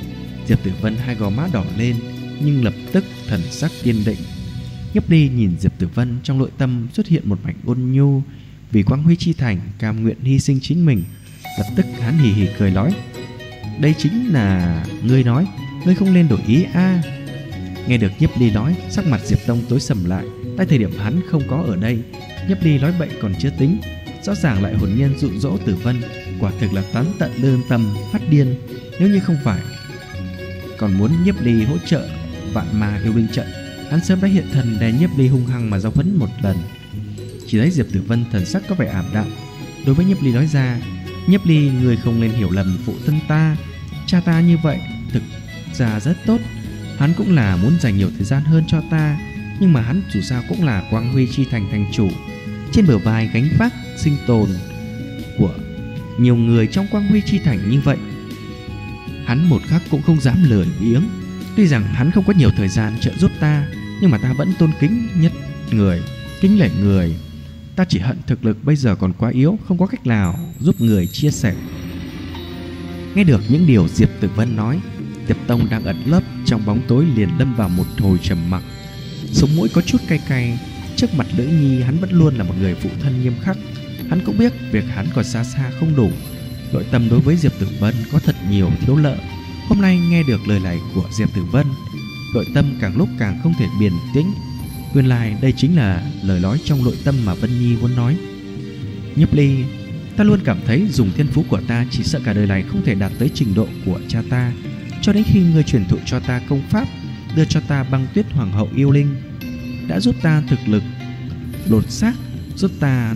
Diệp Tử Vân hai gò má đỏ lên, nhưng lập tức thần sắc kiên định. Nhiếp Ly nhìn Diệp Tử Vân, trong nội tâm xuất hiện một mảnh ôn nhu. Vì Quang Huy chi thành, cam nguyện hy sinh chính mình. Lập tức hắn hì hì cười nói: đây chính là ngươi nói, ngươi không nên đổi ý a. Nghe được Nhiếp Ly nói, sắc mặt Diệp Tông tối sầm lại. Tại thời điểm hắn không có ở đây, Nhiếp Ly nói bậy còn chưa tính, rõ ràng lại hồn nhiên dụ dỗ Tử Vân, quả thực là tán tận lương tâm, phát điên. Nếu như không phải còn muốn Nhiếp Ly hỗ trợ vạn ma yêu binh trận, hắn sớm đã hiện thần đè Nhiếp Ly hung hăng mà giao huấn một lần. Chỉ thấy Diệp Tử Vân thần sắc có vẻ ảm đạm, đối với Nhiếp Ly nói ra: Nhiếp Ly, người không nên hiểu lầm phụ thân ta, cha ta như vậy thực ra rất tốt, hắn cũng là muốn dành nhiều thời gian hơn cho ta, nhưng mà hắn dù sao cũng là Quang Huy chi thành thành chủ, trên bờ vai gánh vác sinh tồn của nhiều người trong Quang Huy chi thành như vậy, hắn một khắc cũng không dám lười biếng. Tuy rằng hắn không có nhiều thời gian trợ giúp ta, nhưng mà ta vẫn tôn kính nhất người, kính lệ người. Ta chỉ hận thực lực bây giờ còn quá yếu, không có cách nào giúp người chia sẻ. Nghe được những điều Diệp Tử Vân nói, Diệp Tông đang ẩn lấp trong bóng tối liền lâm vào một hồi trầm mặc. Sống mũi có chút cay cay. Trước mặt nữ nhi, hắn vẫn luôn là một người phụ thân nghiêm khắc. Hắn cũng biết việc hắn còn xa xa không đủ. Nội tâm đối với Diệp Tử Vân có thật nhiều thiếu nợ. Hôm nay nghe được lời này của Diệp Tử Vân, nội tâm càng lúc càng không thể bình tĩnh. Nguyên lai đây chính là lời nói trong nội tâm mà Vân Nhi muốn nói. Nhiếp Ly, ta luôn cảm thấy dùng thiên phú của ta chỉ sợ cả đời này không thể đạt tới trình độ của cha ta. Cho đến khi ngươi truyền thụ cho ta công pháp, đưa cho ta băng tuyết hoàng hậu yêu linh, đã giúp ta thực lực lột xác, giúp ta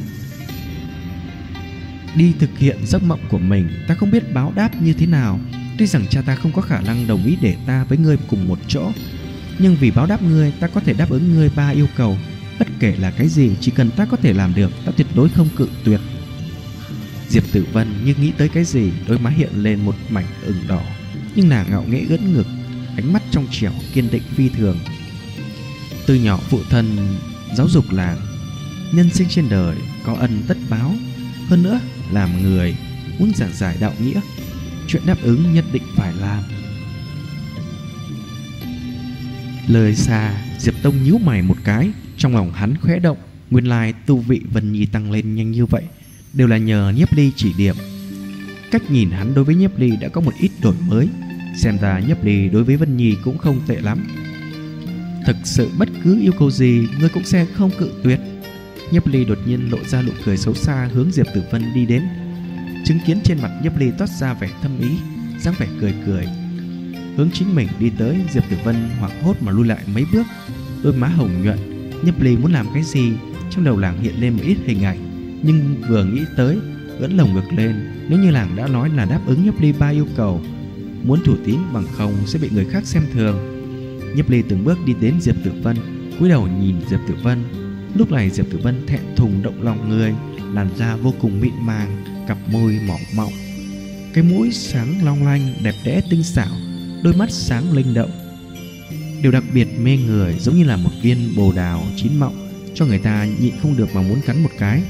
đi thực hiện giấc mộng của mình. Ta không biết báo đáp như thế nào. Tuy rằng cha ta không có khả năng đồng ý để ta với ngươi cùng một chỗ, nhưng vì báo đáp ngươi, ta có thể đáp ứng ngươi 3 yêu cầu. Bất kể là cái gì, chỉ cần ta có thể làm được, ta tuyệt đối không cự tuyệt. Diệp Tử Vân như nghĩ tới cái gì, đôi má hiện lên một mảnh ửng đỏ, nhưng nàng ngạo nghễ ưỡn ngực, ánh mắt trong trẻo kiên định phi thường. Từ nhỏ phụ thân giáo dục làng, nhân sinh trên đời có ân tất báo. Hơn nữa, làm người muốn giảng giải đạo nghĩa, chuyện đáp ứng nhất định phải làm. Lời xa, Diệp Tông nhíu mày một cái, trong lòng hắn khẽ động. Nguyên lai tu vị Vân Nhi tăng lên nhanh như vậy đều là nhờ Nhiếp Ly chỉ điểm. Cách nhìn hắn đối với Nhiếp Ly đã có một ít đổi mới. Xem ra Nhiếp Ly đối với Vân Nhi cũng không tệ lắm. Thực sự bất cứ yêu cầu gì ngươi cũng sẽ không cự tuyệt. Nhiếp Ly đột nhiên lộ ra nụ cười xấu xa, hướng Diệp Tử Vân đi đến. Chứng kiến trên mặt Nhiếp Ly toát ra vẻ thâm ý, dáng vẻ cười cười, hướng chính mình đi tới. Diệp Tử Vân hoảng hốt mà lui lại mấy bước, đôi má hồng nhuận. Nhiếp Ly muốn làm cái gì, trong đầu làng hiện lên một ít hình ảnh, nhưng vừa nghĩ tới ưỡn lồng ngực lên. Nếu như làng đã nói là đáp ứng Nhiếp Ly 3 yêu cầu, muốn thủ tín, bằng không sẽ bị người khác xem thường. Nhiếp Ly từng bước đi đến Diệp Tử Vân, cúi đầu nhìn Diệp Tử Vân. Lúc này Diệp Tử Vân thẹn thùng động lòng người, làn da vô cùng mịn màng, cặp môi mỏng mọng, cái mũi sáng long lanh đẹp đẽ tinh xảo, đôi mắt sáng linh động, đều đặc biệt mê người, giống như là một viên bồ đào chín mọng, cho người ta nhịn không được mà muốn cắn một cái.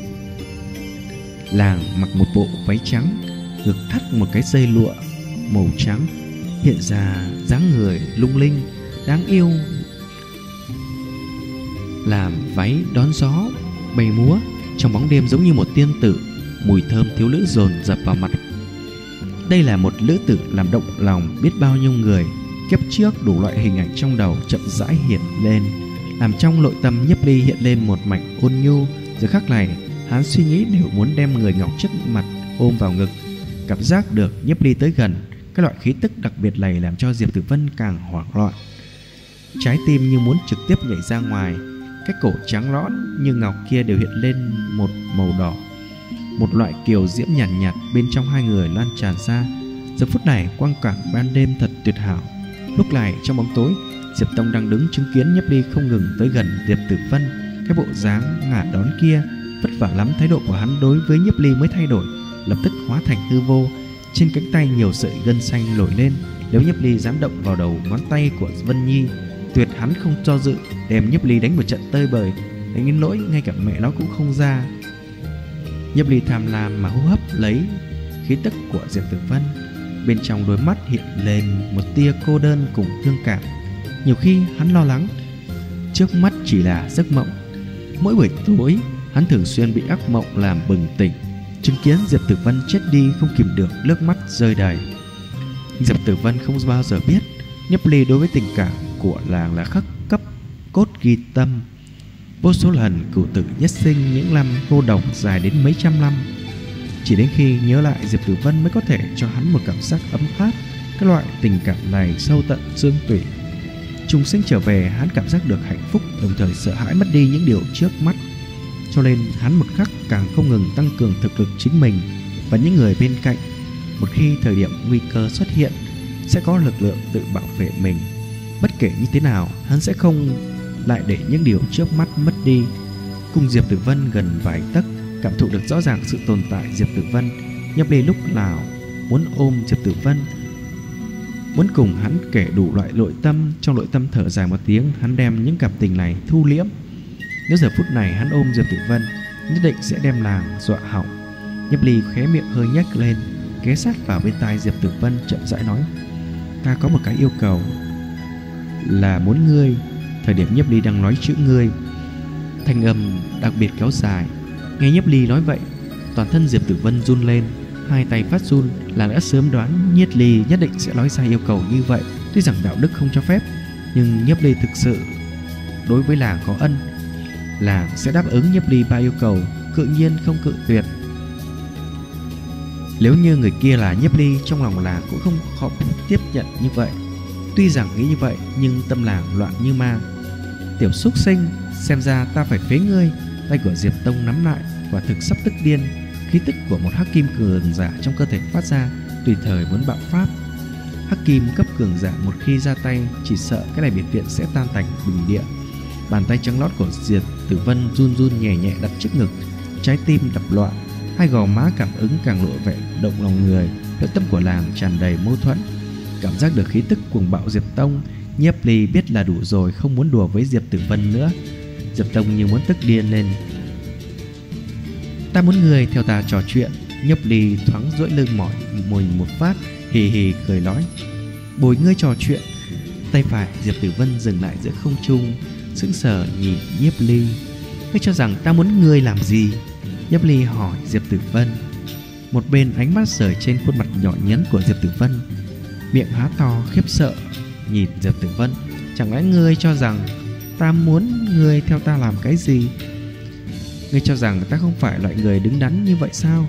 Làng mặc một bộ váy trắng, ngực thắt một cái dây lụa màu trắng, hiện ra dáng người lung linh đáng yêu, làm váy đón gió bay múa trong bóng đêm giống như một tiên tử. Mùi thơm thiếu nữ dồn dập vào mặt. Đây là một nữ tử làm động lòng biết bao nhiêu người. Kiếp trước đủ loại hình ảnh trong đầu chậm rãi hiện lên, làm trong nội tâm Nhiếp Ly hiện lên một mảnh ôn nhu. Giờ khắc này hắn suy nghĩ đều muốn đem người ngọc trước mặt ôm vào ngực. Cảm giác được Nhiếp Ly tới gần, cái loại khí tức đặc biệt này làm cho Diệp Tử Vân càng hoảng loạn. Trái tim như muốn trực tiếp nhảy ra ngoài. Cái cổ trắng nõn như ngọc kia đều hiện lên một màu đỏ, một loại kiều diễm nhàn nhạt bên trong hai người lan tràn ra. Giờ phút này quang cảnh ban đêm thật tuyệt hảo. Lúc này trong bóng tối, Diệp Tông đang đứng chứng kiến Nhiếp Ly không ngừng tới gần Diệp Tử Vân. Cái bộ dáng ngả đón kia vất vả lắm, thái độ của hắn đối với Nhiếp Ly mới thay đổi, lập tức hóa thành hư vô. Trên cánh tay nhiều sợi gân xanh nổi lên. Nếu Nhiếp Ly dám động vào đầu ngón tay của Vân Nhi, tuyệt hắn không do dự đem Nhiếp Ly đánh một trận tơi bời, đánh đến nỗi ngay cả mẹ nó cũng không ra. Nhiếp Ly tham lam mà hô hấp lấy khí tức của Diệp Tử Vân, bên trong đôi mắt hiện lên một tia cô đơn cùng thương cảm. Nhiều khi hắn lo lắng trước mắt chỉ là giấc mộng. Mỗi buổi tối hắn thường xuyên bị ác mộng làm bừng tỉnh, chứng kiến Diệp Tử Vân chết đi không kìm được nước mắt rơi đầy. Diệp Tử Vân không bao giờ biết Nhiếp Ly đối với tình cảm của làng là khắc cấp cốt ghi tâm. Vô số lần cửu tử nhất sinh những năm cô độc dài đến mấy trăm năm. Chỉ đến khi nhớ lại Diệp Tử Vân mới có thể cho hắn một cảm giác ấm áp. Cái loại tình cảm này sâu tận xương tủy. Trùng sinh trở về, hắn cảm giác được hạnh phúc, đồng thời sợ hãi mất đi những điều trước mắt. Cho nên hắn một khắc càng không ngừng tăng cường thực lực chính mình và những người bên cạnh. Một khi thời điểm nguy cơ xuất hiện, sẽ có lực lượng tự bảo vệ mình. Bất kể như thế nào, hắn sẽ không lại để những điều trước mắt mất đi. Cùng Diệp Tử Vân gần vài tấc, cảm thụ được rõ ràng sự tồn tại Diệp Tử Vân. Nhiếp Ly lúc nào muốn ôm Diệp Tử Vân, muốn cùng hắn kể đủ loại nội tâm. Trong nội tâm thở dài một tiếng, hắn đem những cảm tình này thu liễm. Nếu giờ phút này hắn ôm Diệp Tử Vân, nhất định sẽ đem làng dọa hỏng. Nhiếp Ly khóe miệng hơi nhếch lên, ghé sát vào bên tai Diệp Tử Vân chậm rãi nói: "Ta có một cái yêu cầu, là muốn ngươi." Thời điểm Nhiếp Ly đang nói chữ ngươi, thanh âm đặc biệt kéo dài. Nghe Nhiếp Ly nói vậy, toàn thân Diệp Tử Vân run lên, hai tay phát run. Làng đã sớm đoán Nhiếp Ly nhất định sẽ nói ra yêu cầu như vậy. Tuy rằng đạo đức không cho phép, nhưng Nhiếp Ly thực sự đối với làng có ân. Làng sẽ đáp ứng Nhiếp Ly 3 yêu cầu, tự nhiên không cự tuyệt. Nếu như người kia là Nhiếp Ly, trong lòng làng cũng không khó tiếp nhận như vậy. Tuy rằng nghĩ như vậy, nhưng tâm làng loạn như ma. "Tiểu súc sinh, xem ra ta phải phế ngươi." Tay của Diệp Tông nắm lại, quả thực sắp tức điên. Khí tức của một hắc kim cường giả trong cơ thể phát ra, tùy thời muốn bạo phát. Hắc kim cấp cường giả một khi ra tay, chỉ sợ cái này biệt viện sẽ tan tành bình địa. Bàn tay trắng lót của Diệp Tử Vân run run nhẹ nhẹ đặt trước ngực, trái tim đập loạn, hai gò má cảm ứng càng lộ vẻ động lòng người. Nội tâm của làng tràn đầy mâu thuẫn. Cảm giác được khí tức cuồng bạo Diệp Tông, Nhiếp Ly biết là đủ rồi, không muốn đùa với Diệp Tử Vân nữa. Diệp Tông như muốn tức điên lên: "Ta muốn người theo ta trò chuyện." Nhiếp Ly thoáng duỗi lưng mỏi mình một phát, hì hì cười nói: "Bồi ngươi trò chuyện." Tay phải Diệp Tử Vân dừng lại giữa không trung, sững sờ nhìn Nhiếp Ly. "Ngươi cho rằng ta muốn ngươi làm gì?" Nhiếp Ly hỏi Diệp Tử Vân. Một bên ánh mắt rời trên khuôn mặt nhỏ nhắn của Diệp Tử Vân, miệng há to khiếp sợ nhìn Diệp Tử Vân: "Chẳng lẽ ngươi cho rằng ta muốn ngươi theo ta làm cái gì? Ngươi cho rằng ta không phải loại người đứng đắn như vậy sao?"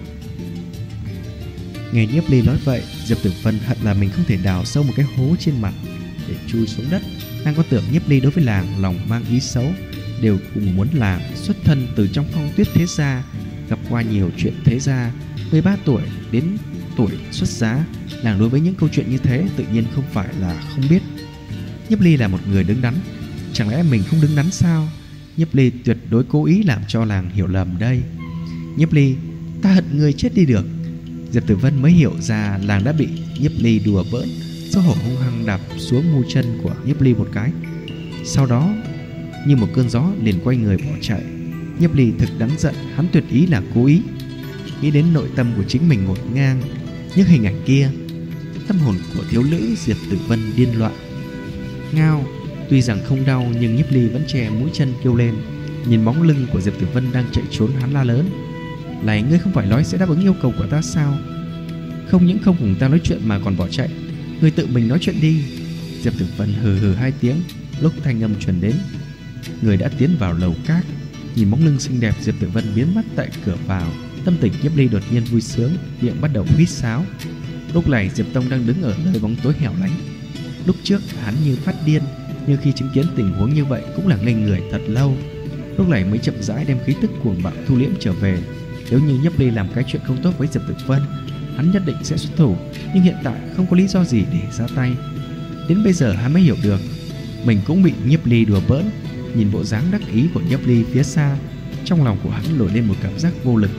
Nghe Nhiếp Ly nói vậy, Diệp Tử Vân hận là mình không thể đào sâu một cái hố trên mặt để chui xuống đất. Nàng có tưởng Nhiếp Ly đối với làng lòng mang ý xấu, đều cùng muốn làng xuất thân từ trong Phong Tuyết thế gia, gặp qua nhiều chuyện thế gia. 13 tuổi đến tuổi xuất giá, làng đối với những câu chuyện như thế tự nhiên không phải là không biết. Nhiếp Ly là một người đứng đắn, chẳng lẽ mình không đứng đắn sao? Nhiếp Ly tuyệt đối cố ý làm cho làng hiểu lầm đây. "Nhiếp Ly, ta hận người chết đi được." Diệp Tử Vân mới hiểu ra làng đã bị Nhiếp Ly đùa bỡn, xấu hổ hung hăng đạp xuống mu chân của Nhiếp Ly một cái. Sau đó như một cơn gió liền quay người bỏ chạy. Nhiếp Ly thực đáng giận, hắn tuyệt ý là cố ý. Nghĩ đến nội tâm của chính mình ngổn ngang, những hình ảnh kia, tâm hồn của thiếu nữ Diệp Tử Vân điên loạn. Ngao, tuy rằng không đau nhưng Nhiếp Ly vẫn che mũi chân kêu lên. Nhìn bóng lưng của Diệp Tử Vân đang chạy trốn, hắn la lớn: "Này, ngươi không phải nói sẽ đáp ứng yêu cầu của ta sao? Không những không cùng ta nói chuyện mà còn bỏ chạy, ngươi tự mình nói chuyện đi." Diệp Tử Vân hừ hừ hai tiếng. Lúc thanh âm truyền đến, người đã tiến vào lầu cát. Nhìn bóng lưng xinh đẹp Diệp Tử Vân biến mất tại cửa vào, tâm tình Nhiếp Ly đột nhiên vui sướng, miệng bắt đầu huýt sáo. Lúc này Diệp Tông đang đứng ở nơi bóng tối hẻo lánh. Lúc trước hắn như phát điên, nhưng khi chứng kiến tình huống như vậy cũng là ngây người thật lâu. Lúc này mới chậm rãi đem khí tức cuồng bạo thu liễm trở về. Nếu như Nhiếp Ly làm cái chuyện không tốt với Diệp Tử Vân, hắn nhất định sẽ xuất thủ, nhưng hiện tại không có lý do gì để ra tay. Đến bây giờ hắn mới hiểu được mình cũng bị Nhiếp Ly đùa bỡn. Nhìn bộ dáng đắc ý của Nhiếp Ly phía xa, trong lòng của hắn nổi lên một cảm giác vô lực.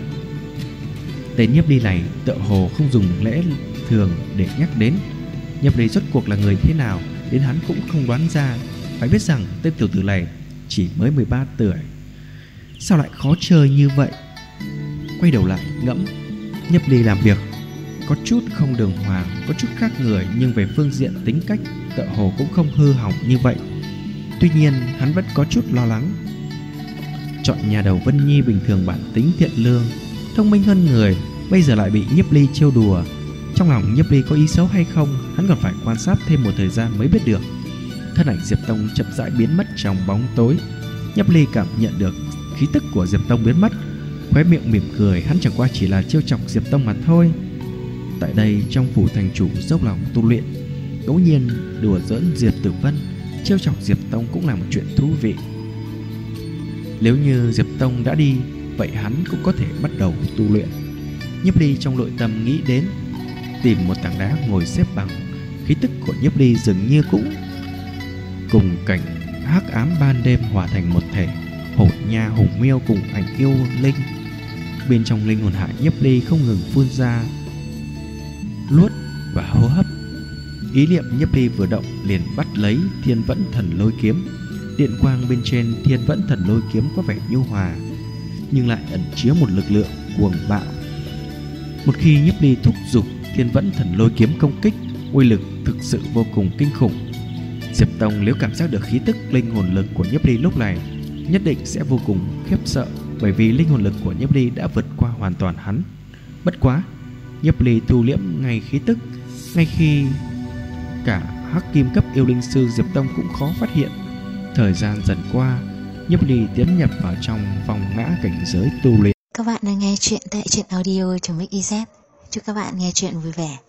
Tên Nhiếp Ly này tựa hồ không dùng lẽ thường để nhắc đến. Nhiếp Ly rốt cuộc là người thế nào, đến hắn cũng không đoán ra. Phải biết rằng tên tiểu tử này chỉ mới 13 tuổi, sao lại khó chơi như vậy? Quay đầu lại ngẫm, Nhiếp Ly làm việc có chút không đường hoàng, có chút khác người, nhưng về phương diện tính cách tựa hồ cũng không hư hỏng như vậy. Tuy nhiên hắn vẫn có chút lo lắng. Chọn nhà đầu Vân Nhi bình thường bản tính thiện lương, thông minh hơn người, bây giờ lại bị Nhiếp Ly trêu đùa. Trong lòng Nhiếp Ly có ý xấu hay không, hắn còn phải quan sát thêm một thời gian mới biết được. Thân ảnh Diệp Tông chậm rãi biến mất trong bóng tối. Nhiếp Ly cảm nhận được khí tức của Diệp Tông biến mất, khóe miệng mỉm cười. Hắn chẳng qua chỉ là trêu chọc Diệp Tông mà thôi. Tại đây trong phủ thành chủ dốc lòng tu luyện, ngẫu nhiên đùa giỡn Diệp Tử Vân, trêu chọc Diệp Tông cũng là một chuyện thú vị. Nếu như Diệp Tông đã đi, vậy hắn cũng có thể bắt đầu tu luyện. Nhiếp Ly trong nội tâm nghĩ đến, tìm một tảng đá ngồi xếp bằng. Khí tức của Nhiếp Ly dường như cũng cùng cảnh hắc ám ban đêm hòa thành một thể. Hổ nha hùng miêu cùng ảnh yêu linh, bên trong linh hồn hải Nhiếp Ly không ngừng phun ra luốt và hô hấp. Ý niệm Nhiếp Ly vừa động liền bắt lấy Thiên Vẫn Thần Lôi Kiếm. Điện quang bên trên Thiên Vẫn Thần Lôi Kiếm có vẻ nhu hòa, nhưng lại ẩn chứa một lực lượng cuồng bạo. Một khi Nhiếp Ly thúc giục Thiên Vẫn Thần Lôi Kiếm công kích, uy lực thực sự vô cùng kinh khủng. Diệp Tông nếu cảm giác được khí tức linh hồn lực của Nhiếp Ly lúc này, nhất định sẽ vô cùng khiếp sợ, bởi vì linh hồn lực của Nhiếp Ly đã vượt qua hoàn toàn hắn. Bất quá, Nhiếp Ly thu liễm ngay khí tức, ngay khi cả hắc kim cấp yêu linh sư Diệp Tông cũng khó phát hiện. Thời gian dần qua, Nhiếp Ly tiến nhập vào trong vòng ngã cảnh giới tu luyện. Các bạn đang nghe chuyện tại truyện audio.mix.iz. Chúc các bạn nghe chuyện vui vẻ.